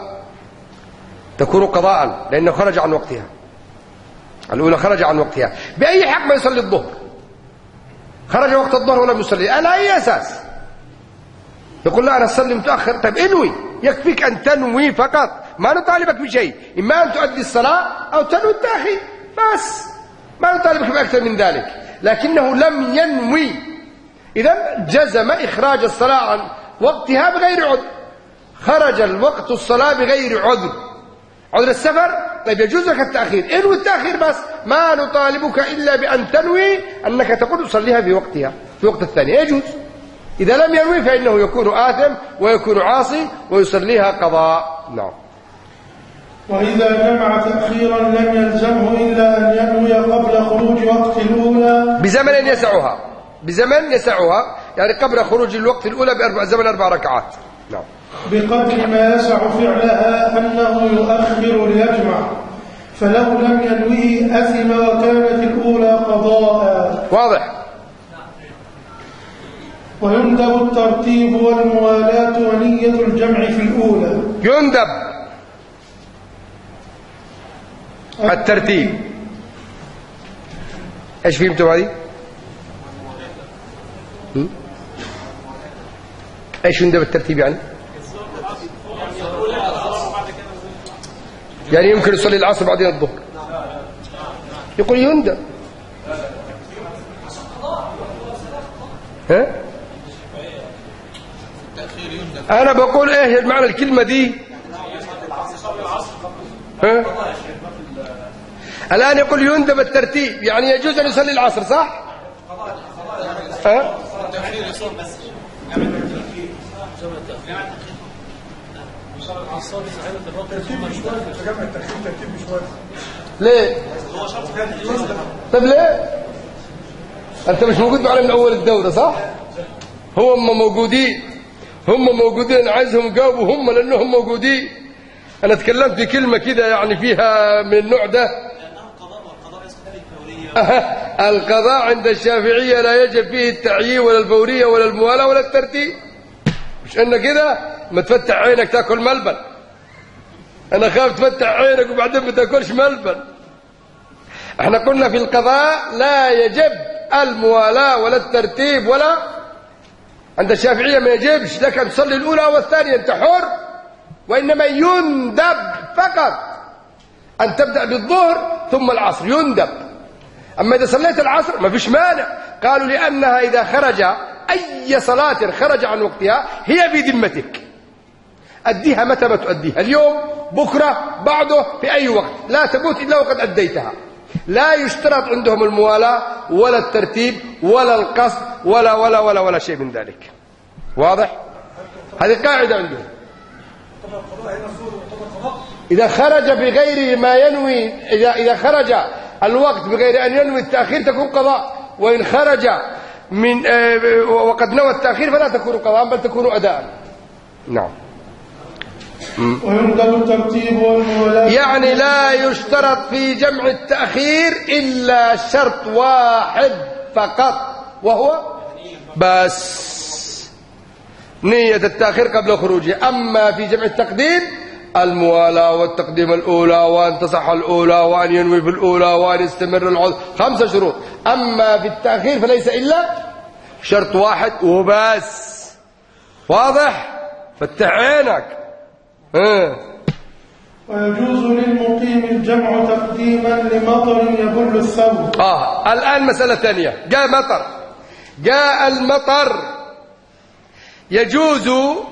قضاء لأنه خرج عن وقتها. الأولى خرج عن وقتها. بأي حق ما يصلي الظهر؟ خرج وقت الظهر ولم يصلي، على أي أساس؟ يقول لا أنا أصلي متأخر. طيب انوي، يكفيك أن تنوي فقط، ما نطالبك بشيء، إما أن تؤدي الصلاة أو تنوي التأخير بس، ما نطالبك بأكثر من ذلك. لكنه لم ينوي، إذا جزم إخراج الصلاة عن وقتها بغير عذر. خرج الوقت الصلاة بغير عذر السفر، طيب يجوز لك التأخير، انوي التأخير بس، ما نطالبك إلا بأن تنوي أنك تقول تصليها في وقتها في وقت الثاني، يجوز. إذا لم ينوي فإنه يكون آثم ويكون عاصي ويصليها قضاء. نعم. وإذا جمع تأخيرا لم يلزمه إلا أن ينوي قبل خروج وقت الأولى بزمن يسعها، يعني قبل خروج الوقت الأولى بزمن 4 ركعات. نعم. بقدر ما يسع فعلها أنه يؤخر ليجمع، فلو لم ينويه أثم وكانت الأولى قضاء. واضح. ويندب الترتيب والموالاة ونية الجمع في الأولى. يندب الترتيب. ايش فهمتم هذه؟ ايش يندب الترتيب يعني؟ يعني يمكن يصلي العصر بعدين الظهر، يقول يندب. ها؟ انا بقول ايه معنى الكلمة دي؟ ها؟ الآن يقول يندب الترتيب، يعني يجوز أن يصلي العصر، صح؟ ها؟ ليه؟ طيب ليه؟ أنت مش موجود معنا من أول الدورة، صح؟ هم موجودين، عايزهم جاوبوا هم لأنهم موجودين. أنا تكلمت في كلمة كده يعني فيها من النوع ده. القضاء عند الشافعية لا يجب فيه التعيين ولا الفورية ولا الموالاة ولا الترتيب. مش أنه كده ما تفتح عينك تاكل ملبن. أنا خاف تفتح عينك وبعدين ما تاكلش ملبن. احنا قلنا في القضاء لا يجب الموالاة ولا الترتيب، ولا عند الشافعية ما يجبش لك أن تصلي الأولى أو الثانية، أنت حر. وإنما يندب فقط أن تبدأ بالظهر ثم العصر، يندب. أما إذا صليت العصر ما فيش مانع. قالوا لأنها إذا خرج أي صلاة خرج عن وقتها هي في ذمتك، أديها متى ما تؤديها، اليوم بكرة بعده في أي وقت، لا تموت إلا وقد أديتها. لا يشترط عندهم الموالاة ولا الترتيب ولا القصد ولا ولا ولا ولا شيء من ذلك. واضح؟ هذه قاعدة عندهم. إذا خرج بغير ما ينوي، إذا خرج الوقت بغير أن ينوي التأخير تكون قضاء، وإن خرج من وقد نوى التأخير فلا تكون قضاء بل تكون أداء. نعم. ويندب الترتيب والموالاة، يعني لا يشترط في جمع التأخير إلا شرط واحد فقط، وهو بس نية التأخير قبل خروجه. أما في جمع التقديم الموالاة والتقديم الأولى، وأن تصح الأولى، وأن ينوي في الأولى، وأن يستمر العذر، 5 شروط. أما في التأخير فليس إلا شرط واحد وبس. واضح؟ فتح عينك. ويجوز للمقيم الجمع تقديما لمطر يبل الثوب. الآن مسألة ثانية. جاء المطر، يجوز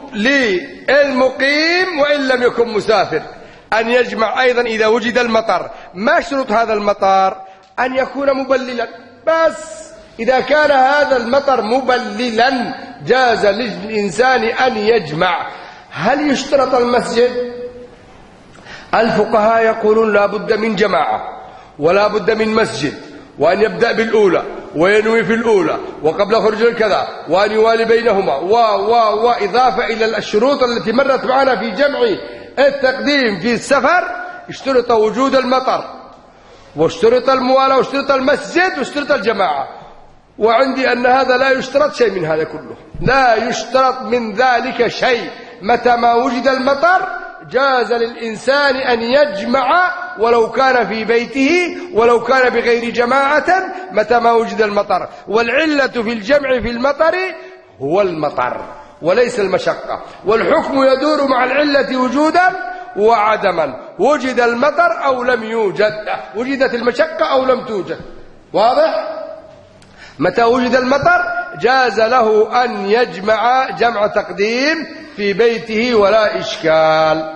للمقيم وإن لم يكن مسافر أن يجمع أيضا إذا وجد المطر. ما شروط هذا المطر؟ أن يكون مبللا بس. إذا كان هذا المطر مبللا جاز للإنسان أن يجمع. هل يشترط المسجد؟ الفقهاء يقولون لا بد من جماعة ولا بد من مسجد، وأن يبدأ بالأولى وينوي في الأولى وقبل خروج الكذا وأن يوالي بينهما وإضافة إلى الشروط التي مرت معنا في جمع التقديم في السفر. اشترط وجود المطر واشترط الموالاة واشترط المسجد واشترط الجماعة. وعندي أن هذا لا يشترط شيء من هذا كله، لا يشترط من ذلك شيء. متى ما وجد المطر جاز للإنسان أن يجمع ولو كان في بيته ولو كان بغير جماعة متى ما وجد المطر. والعلة في الجمع في المطر هو المطر وليس المشقة، والحكم يدور مع العلة وجودا وعدما. وجد المطر أو لم يوجد، وجدت المشقة أو لم توجد. واضح؟ متى وجد المطر جاز له أن يجمع جمع تقديم في بيته ولا إشكال.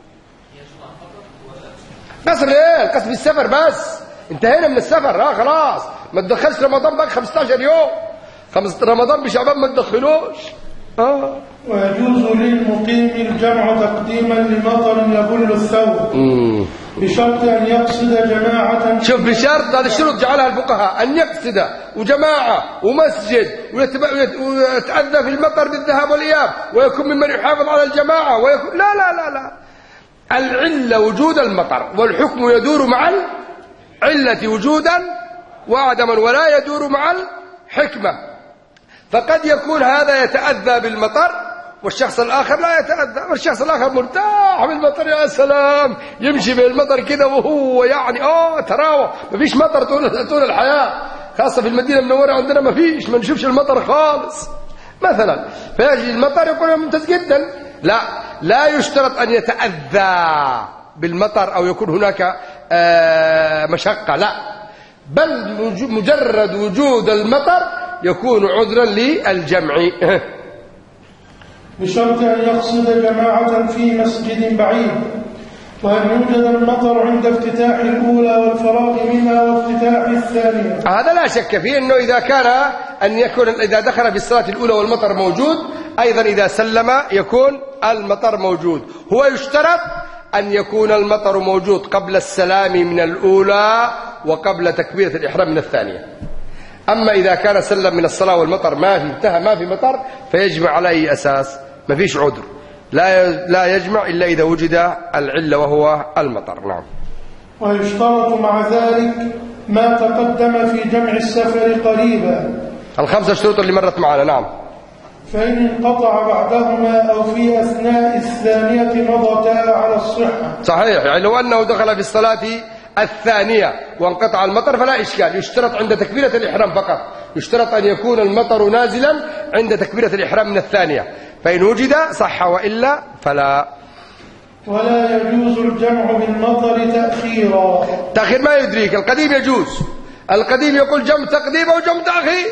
قصر ليه؟ القصر في السفر بس. انتهينا من السفر. خلاص ما تدخلش رمضان بقى 15 يوم. رمضان بشعبان ما تدخلوش. ويجوز للمقيم الجمع تقديما لمطر يبل الثوب بشرط أن يقصد جماعة. شوف، بشرط، هذه الشروط جعلها الفقهاء، أن يقصد وجماعة ومسجد ويتأذى في المطر بالذهاب والإياب ويكون ممن يحافظ على الجماعة ويكون لا العلة وجود المطر، والحكم يدور مع العلة وجودا وعدما ولا يدور مع الحكمة. فقد يكون هذا يتأذى بالمطر والشخص الآخر لا يتأذى، والشخص الآخر مرتاح بالمطر. يا سلام، يمشي بالمطر كده وهو يعني تراوح. ما فيش مطر طول الحياة، خاصة في المدينة المنورة عندنا ما فيش، ما نشوفش المطر خالص مثلا. فيجي المطر يكون ممتاز جدا. لا يشترط أن يتأذى بالمطر أو يكون هناك مشقة، لا، بل مجرد وجود المطر يكون عذرا للجمع. بشرط أن يقصد جماعة في مسجد بعيد، وأن يوجد المطر عند افتتاح الأولى والفراغ منها وافتتاح الثانية. هذا لا شك فيه، أنه إذا كان أن يكون إذا دخل في الصلاة الأولى والمطر موجود، أيضا إذا سلم يكون المطر موجود. هو يشترط أن يكون المطر موجود قبل السلام من الأولى وقبل تكبيرة الإحرام من الثانية. أما إذا كان سلم من الصلاة والمطر ما في مطر فيجمع على أي أساس؟ ما فيش عذر، لا يجمع إلا إذا وجد العلة وهو المطر. نعم. ويشترط مع ذلك ما تقدم في جمع السفر قريبا، الخمسة شروط اللي مرت معنا. نعم. فإن انقطع بعدهما أو في أثناء الثانية مضتا على الصحة. صحيح، يعني لو أنه دخل في الصلاة الثانية وانقطع المطر فلا إشكال. يشترط عند تكبيرة الإحرام فقط، يشترط أن يكون المطر نازلا عند تكبيرة الإحرام من الثانية، فإن وجد صح وإلا فلا. ولا يجوز الجمع بالمطر تأخيرا. تأخير ما يدريك. القديم يجوز، القديم يقول جمع تقديم أو جمع تأخير،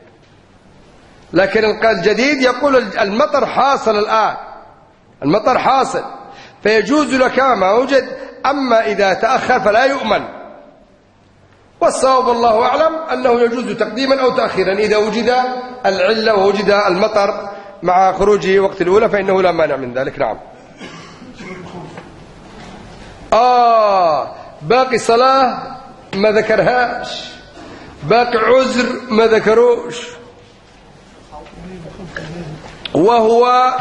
لكن الجديد يقول المطر حاصل الآن، المطر حاصل فيجوز لك ما وجد. أما إذا تأخر فلا يؤمن. والصواب الله أعلم أنه يجوز تقديما أو تأخيرا إذا وجد العلة ووجد المطر مع خروجه وقت الأولى فإنه لا مانع من ذلك. نعم. باقي صلاة ما ذكرهاش، باقي عذر ما ذكروش، وهو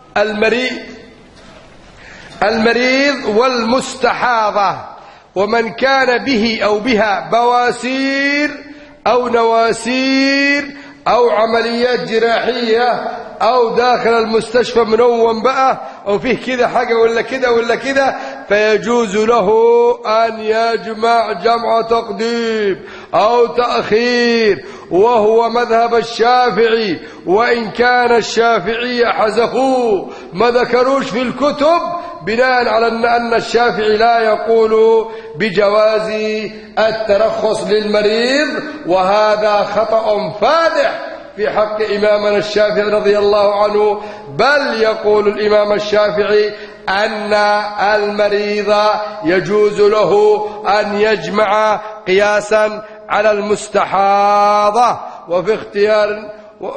المريض والمستحاضة، ومن كان به أو بها بواسير أو نواسير أو عمليات جراحية أو داخل المستشفى منوم بقى أو فيه كذا حاجة ولا كذا ولا كذا، فيجوز له أن يجمع جمع تقديم أو تأخير، وهو مذهب الشافعي، وإن كان الشافعي حذفوه ما ذكروش في الكتب، بناء على أن الشافعي لا يقول بجواز الترخص للمريض، وهذا خطأ فادح في حق إمامنا الشافعي رضي الله عنه. بل يقول الإمام الشافعي أن المريض يجوز له أن يجمع قياسا على المستحاضة. وفي اختيار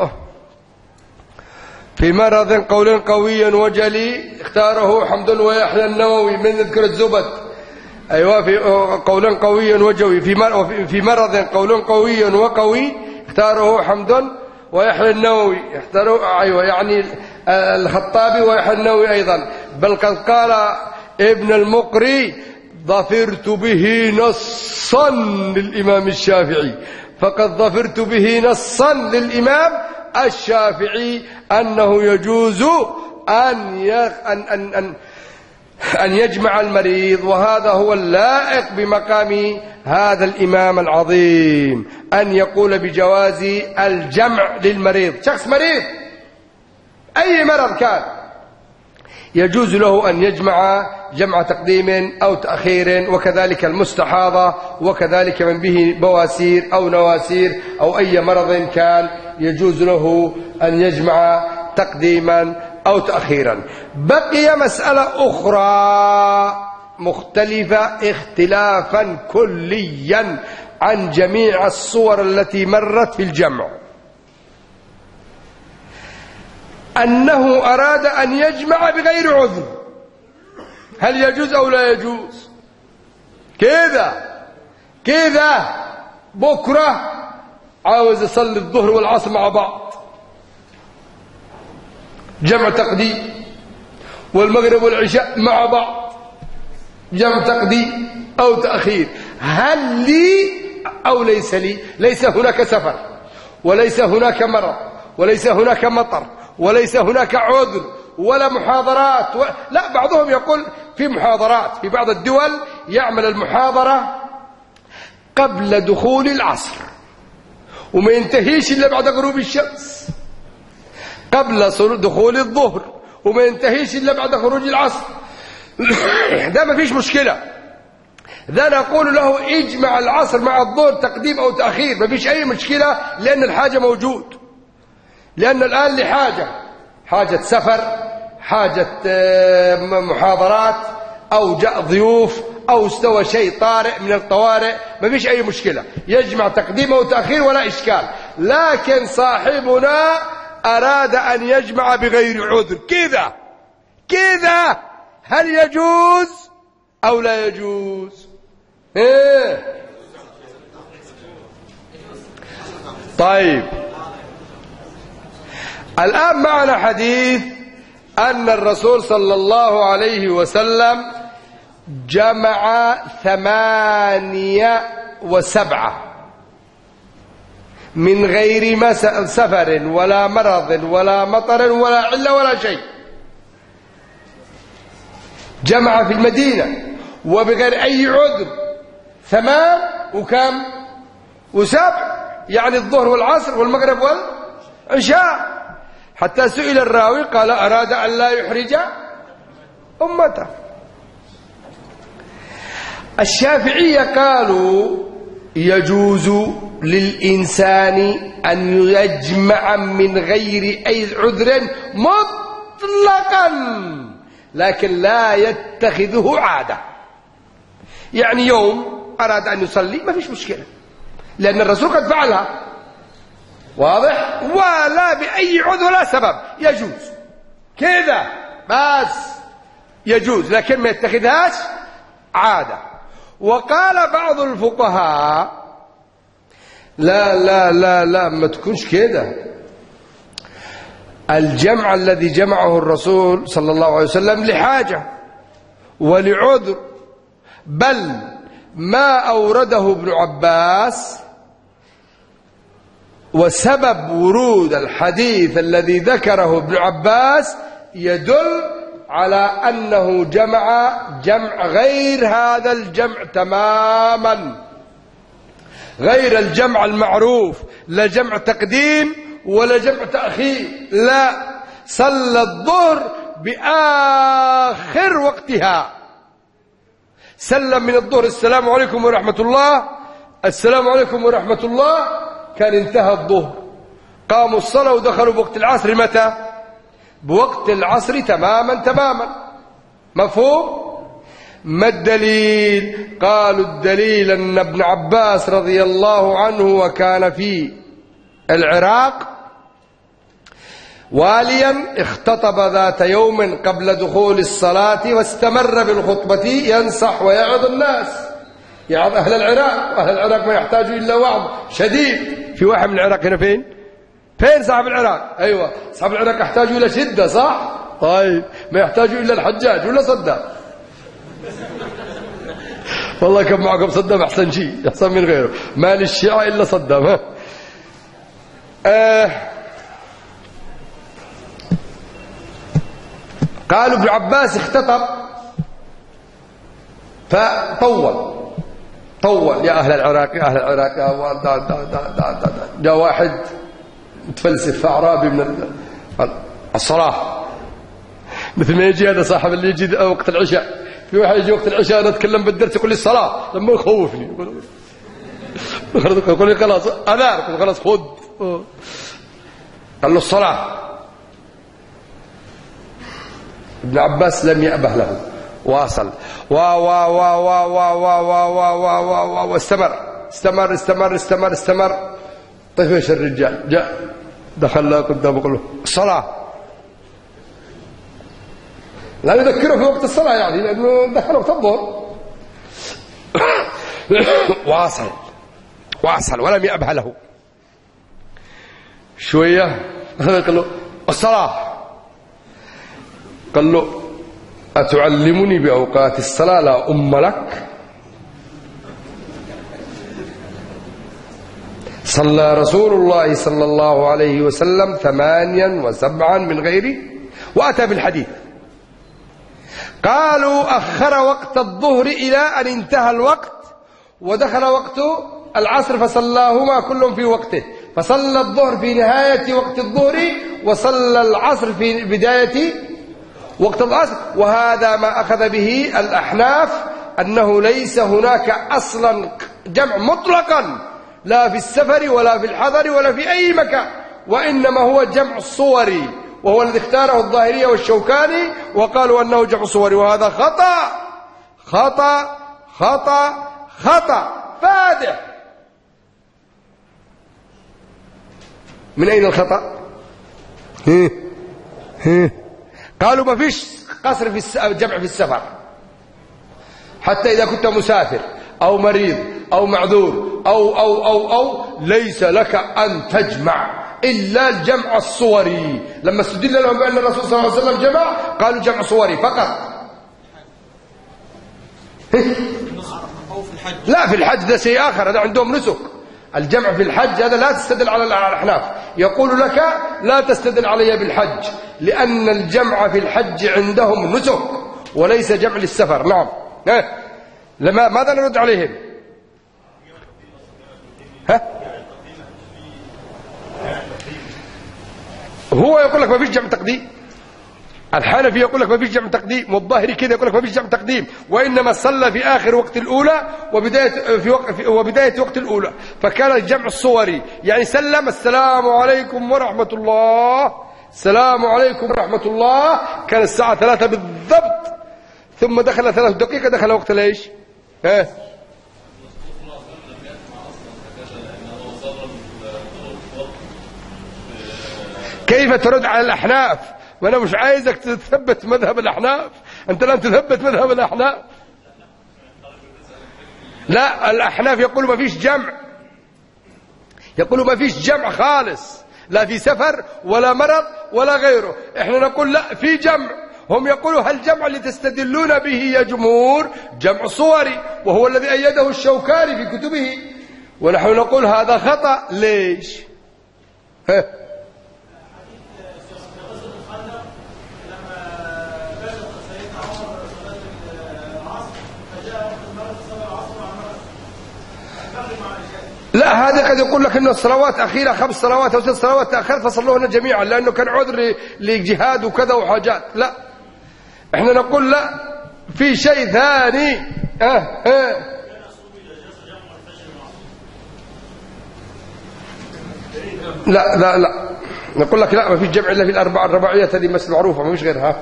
في مرض قول قوي وجلي اختاره حمد ويحيى النووي من نذكر الزبد. أيوة، في قول قوي وجوي في مرض قول قوي وقوي اختاره حمد ويحيى النووي. اختاروا أيوة يعني الخطابي ويحيى النووي أيضا. بل قد قال ابن المقري ظفرت به نصا للإمام الشافعي، فقد ظفرت به نصا للإمام الشافعي أنه يجوز أن يجمع المريض، وهذا هو اللائق بمقام هذا الإمام العظيم، أن يقول بجواز الجمع للمريض. شخص مريض أي مرض كان يجوز له أن يجمع جمع تقديم أو تأخير، وكذلك المستحاضة، وكذلك من به بواسير أو نواسير أو أي مرض كان يجوز له أن يجمع تقديما أو تأخيرا. بقي مسألة أخرى مختلفة اختلافا كليا عن جميع الصور التي مرت في الجمع، أنه أراد أن يجمع بغير عذر. هل يجوز أو لا يجوز؟ كذا بكرة عاوز يصلي الظهر والعصر مع بعض، جمع تقديم، والمغرب والعشاء مع بعض، جمع تقديم أو تأخير. هل لي أو ليس لي؟ ليس هناك سفر، وليس هناك مرض، وليس هناك مطر، وليس هناك عذر ولا محاضرات لا، بعضهم يقول في محاضرات في بعض الدول يعمل المحاضرة قبل دخول العصر وما ينتهيش إلا بعد غروب الشمس، قبل دخول الظهر وما ينتهيش إلا بعد خروج العصر. ده ما فيش مشكلة، ده نقول له اجمع العصر مع الظهر تقديم أو تأخير، ما فيش أي مشكلة، لأن الحاجة موجود. لأن الآن حاجة سفر، حاجة محاضرات، أو جاء ضيوف، أو استوى شيء طارئ من الطوارئ، ما فيش أي مشكلة، يجمع تقديم أو تأخير ولا إشكال. لكن صاحبنا أراد أن يجمع بغير عذر، كذا هل يجوز أو لا يجوز؟ طيب، الآن معنا حديث أن الرسول صلى الله عليه وسلم جمع 8 و7 من غير سفر ولا مرض ولا مطر ولا علة ولا شيء. جمع في المدينة وبغير أي عذر 8 وكم و7، يعني الظهر والعصر والمغرب والعشاء. حتى سئل الراوي قال أراد أن لا يحرج أمته. الشافعية قالوا يجوز للإنسان أن يجمع من غير أي عذر مطلقا، لكن لا يتخذه عادة. يعني يوم أراد أن يصلي ما فيش مشكلة، لأن الرسول قد فعلها، واضح، ولا بأي عذر ولا سبب، يجوز كذا بس يجوز، لكن ما يتخذهاش عادة. وقال بعض الفقهاء لا لا لا لا، ما تكونش كده. الجمع الذي جمعه الرسول صلى الله عليه وسلم لحاجة ولعذر، بل ما أورده ابن عباس وسبب ورود الحديث الذي ذكره ابن عباس يدل على أنه جمع غير هذا الجمع تماما، غير الجمع المعروف، لا جمع تقديم ولا جمع تأخير، لا، صلى الظهر بآخر وقتها، سلم من الظهر السلام عليكم ورحمة الله، السلام عليكم ورحمة الله، كان انتهى الظهر. قاموا الصلاة ودخلوا بوقت العصر متى؟ بوقت العصر تماما. مفهوم؟ ما الدليل؟ قالوا الدليل أن ابن عباس رضي الله عنه وكان في العراق واليا اختطب ذات يوم قبل دخول الصلاة واستمر بالخطبة ينصح ويعظ الناس، يعظ أهل العراق، وأهل العراق ما يحتاجوا إلا وعظ شديد. في واحد من العراق هنا فين صاحب العراق؟ أيوة صاحب العراق يحتاجوا إلى شدة، صح؟ طيب ما يحتاجوا إلا الحجاج ولا صدام؟ والله كم معكم صدام أحسن شيء، أحسن من غيره، ما للشيعة إلا صدام. قالوا ابن عباس اختطب فطول. يا أهل العراق يا أهل العراق جاء واحد متفلسف أعرابي من الصلاة، مثل ما يجي هذا صاحب اللي يجي وقت العشاء، في واحد يجي وقت العشاء أنا أتكلم بالدرس يقول لي الصلاة، لما يخوفني يقول لي خلاص أذان، خلاص خذ. قال له الصلاة. ابن عباس لم يأبه له، واصل واستمر. طفش الرجال، جاء دخل له قدامه قال له الصلاة، لا يذكره في وقت الصلاة يعني لأنه دخل وقت الظهر. واصل ولم يأبه له. شوية قال له الصلاة، قال له أتعلمني بأوقات الصلاة لا أم لك؟ صلى رسول الله صلى الله عليه وسلم 8 و7 من غيره، وأتى بالحديث. قالوا أخر وقت الظهر إلى أن انتهى الوقت ودخل وقت العصر فصلاهما كل في وقته، فصلى الظهر في نهاية وقت الظهر وصلى العصر في بداية وقت العصر. وهذا ما أخذ به الأحناف، أنه ليس هناك أصلا جمع مطلقا لا في السفر ولا في الحضر ولا في أي مكان، وإنما هو جمع الصوري، وهو الذي اختاره الظاهرية والشوكاني وقالوا أنه جمع صوري، وهذا خطأ فادح. من أين الخطأ؟ قالوا ما فيش قصر في الجمع في السفر، حتى إذا كنت مسافر أو مريض أو معذور أو ليس لك أن تجمع إلا الجمع الصوري. لما استدل لهم بأن الرسول صلى الله عليه وسلم جمع قالوا جمع صوري فقط. لا في الحج ده شيء آخر، هذا عندهم نسك. الجمع في الحج هذا لا تستدل على الأحناف، يقول لك لا تستدل علي بالحج لأن الجمع في الحج عندهم نسك وليس جمع للسفر. نعم ماذا نرد عليهم؟ هو يقول لك ما فيش جمع تقديم، الحنفي يقول لك ما فيش جمع تقديم، والظاهري كذا يقول لك ما فيش جمع تقديم، وإنما صلى في آخر وقت الأولى وبداية وقت الأولى، فكان الجمع الصوري يعني سلم السلام عليكم ورحمة الله، السلام عليكم ورحمة الله، كان الساعة 3 بالضبط، ثم دخل 3 دقيقة دخل وقت ليش؟ كيف ترد على الأحناف؟ وأنا مش عايزك تثبت مذهب الأحناف، أنت لم تثبت مذهب الأحناف. لا الأحناف يقولوا ما فيش جمع، يقولوا ما فيش جمع خالص، لا في سفر ولا مرض ولا غيره. احنا نقول لا في جمع، هم يقولوا هل الجمع اللي تستدلون به يا جمهور جمع صوري، وهو الذي أيده الشوكاني في كتبه، ونحن نقول هذا خطأ. ليش؟ لا هذا قد يقول لك أن الصلوات أخيرة 5 صلوات أو 6 صلوات تأخرت فصلوهن جميعا لأنه كان عذر لجهاد وكذا وحاجات. لا احنا نقول لا، في شيء ثاني. لا لا لا، نقول لك لا، ما فيش جمع الا في الاربع الرباعيات، هذه مسألة معروفة ما فيش غيرها.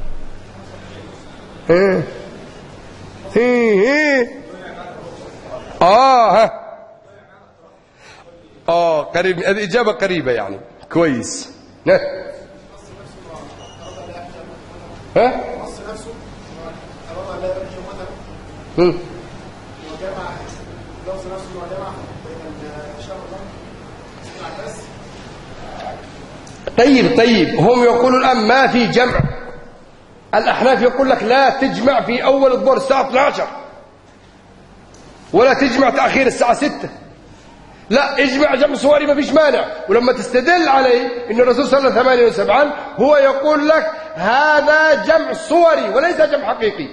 قريب، الإجابة قريبة يعني، كويس. طيب هم يقولوا الآن ما في جمع. الأحناف يقول لك لا تجمع في أول الظهر الساعة 12، ولا تجمع تأخير الساعة 6. لا، اجمع جمع صوري ما فيش مانع. ولما تستدل عليه إن الرسول صلى الله عليه وسلم 78 هو يقول لك هذا جمع صوري وليس جمع حقيقي.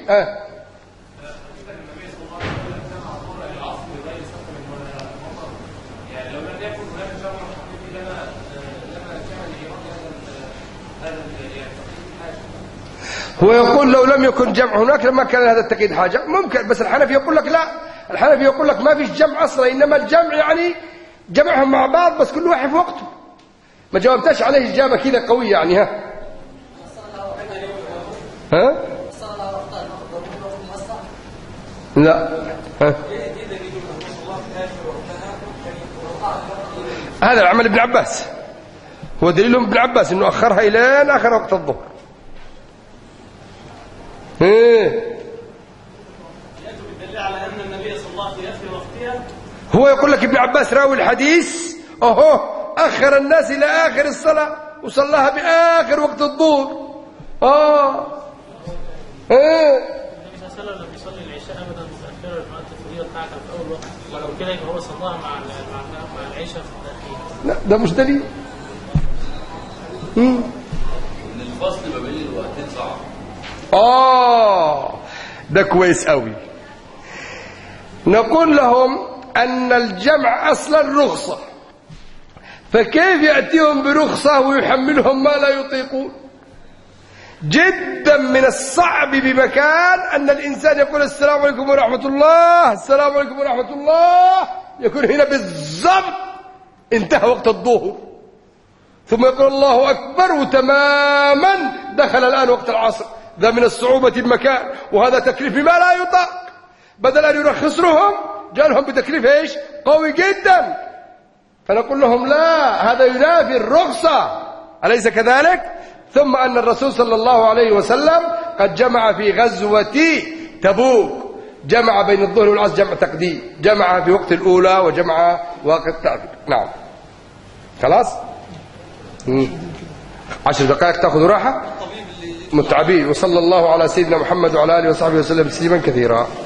هو يقول لو لم يكن جمع هناك لما كان هذا التقييد حاجة ممكن، بس الحنفي يقول لك لا، الحنفي يقول لك ما فيش جمع أصلا، إنما الجمع يعني جمعهم مع بعض بس كل واحد في وقته. ما جاوبتش عليه إجابة كذا قوية يعني. لا. هذا العمل ابن عباس، هو دليلهم ابن عباس إنه أخرها إلى آخر وقت الظهر. على أن النبي صلى الله عليه وسلم في وقتها. هو يقول لك ابن عباس راوي الحديث أخر الناس إلى آخر الصلاة وصلاها بآخر وقت الظهر. النبي صلى الله عليه وسلم لم يصلي العشاء أبدا متأخرا، المؤذن الفريضة بتاعته في أول وقت، ولو كده يبقى هو صلاها مع العشاء في التأخير. لا ده مش دليل. إن الفصل ما بين الوقتين صعب. ده كويس قوي. نقول لهم أن الجمع أصلا رخصة، فكيف يأتيهم برخصة ويحملهم ما لا يطيقون؟ جدا من الصعب بمكان أن الإنسان يقول السلام عليكم ورحمة الله، السلام عليكم ورحمة الله، يكون هنا بالضبط انتهى وقت الظهر، ثم يقول الله أكبر وتماما دخل الآن وقت العصر. ذا من الصعوبة المكان، وهذا تكليف ما لا يطاق. بدل أن يرخص لهم جاء بتكليف ايش قوي جدا. فنقول لهم لا، هذا ينافي الرخصة، أليس كذلك؟ ثم أن الرسول صلى الله عليه وسلم قد جمع في غزوة تبوك، جمع بين الظهر والعصر جمع تقديم، جمع في وقت الأولى وجمع وقت التأخير. نعم خلاص. 10 دقائق تأخذ راحة متعبين. وصلى الله على سيدنا محمد وعلى آله وصحبه وسلم تسليما كثيرا.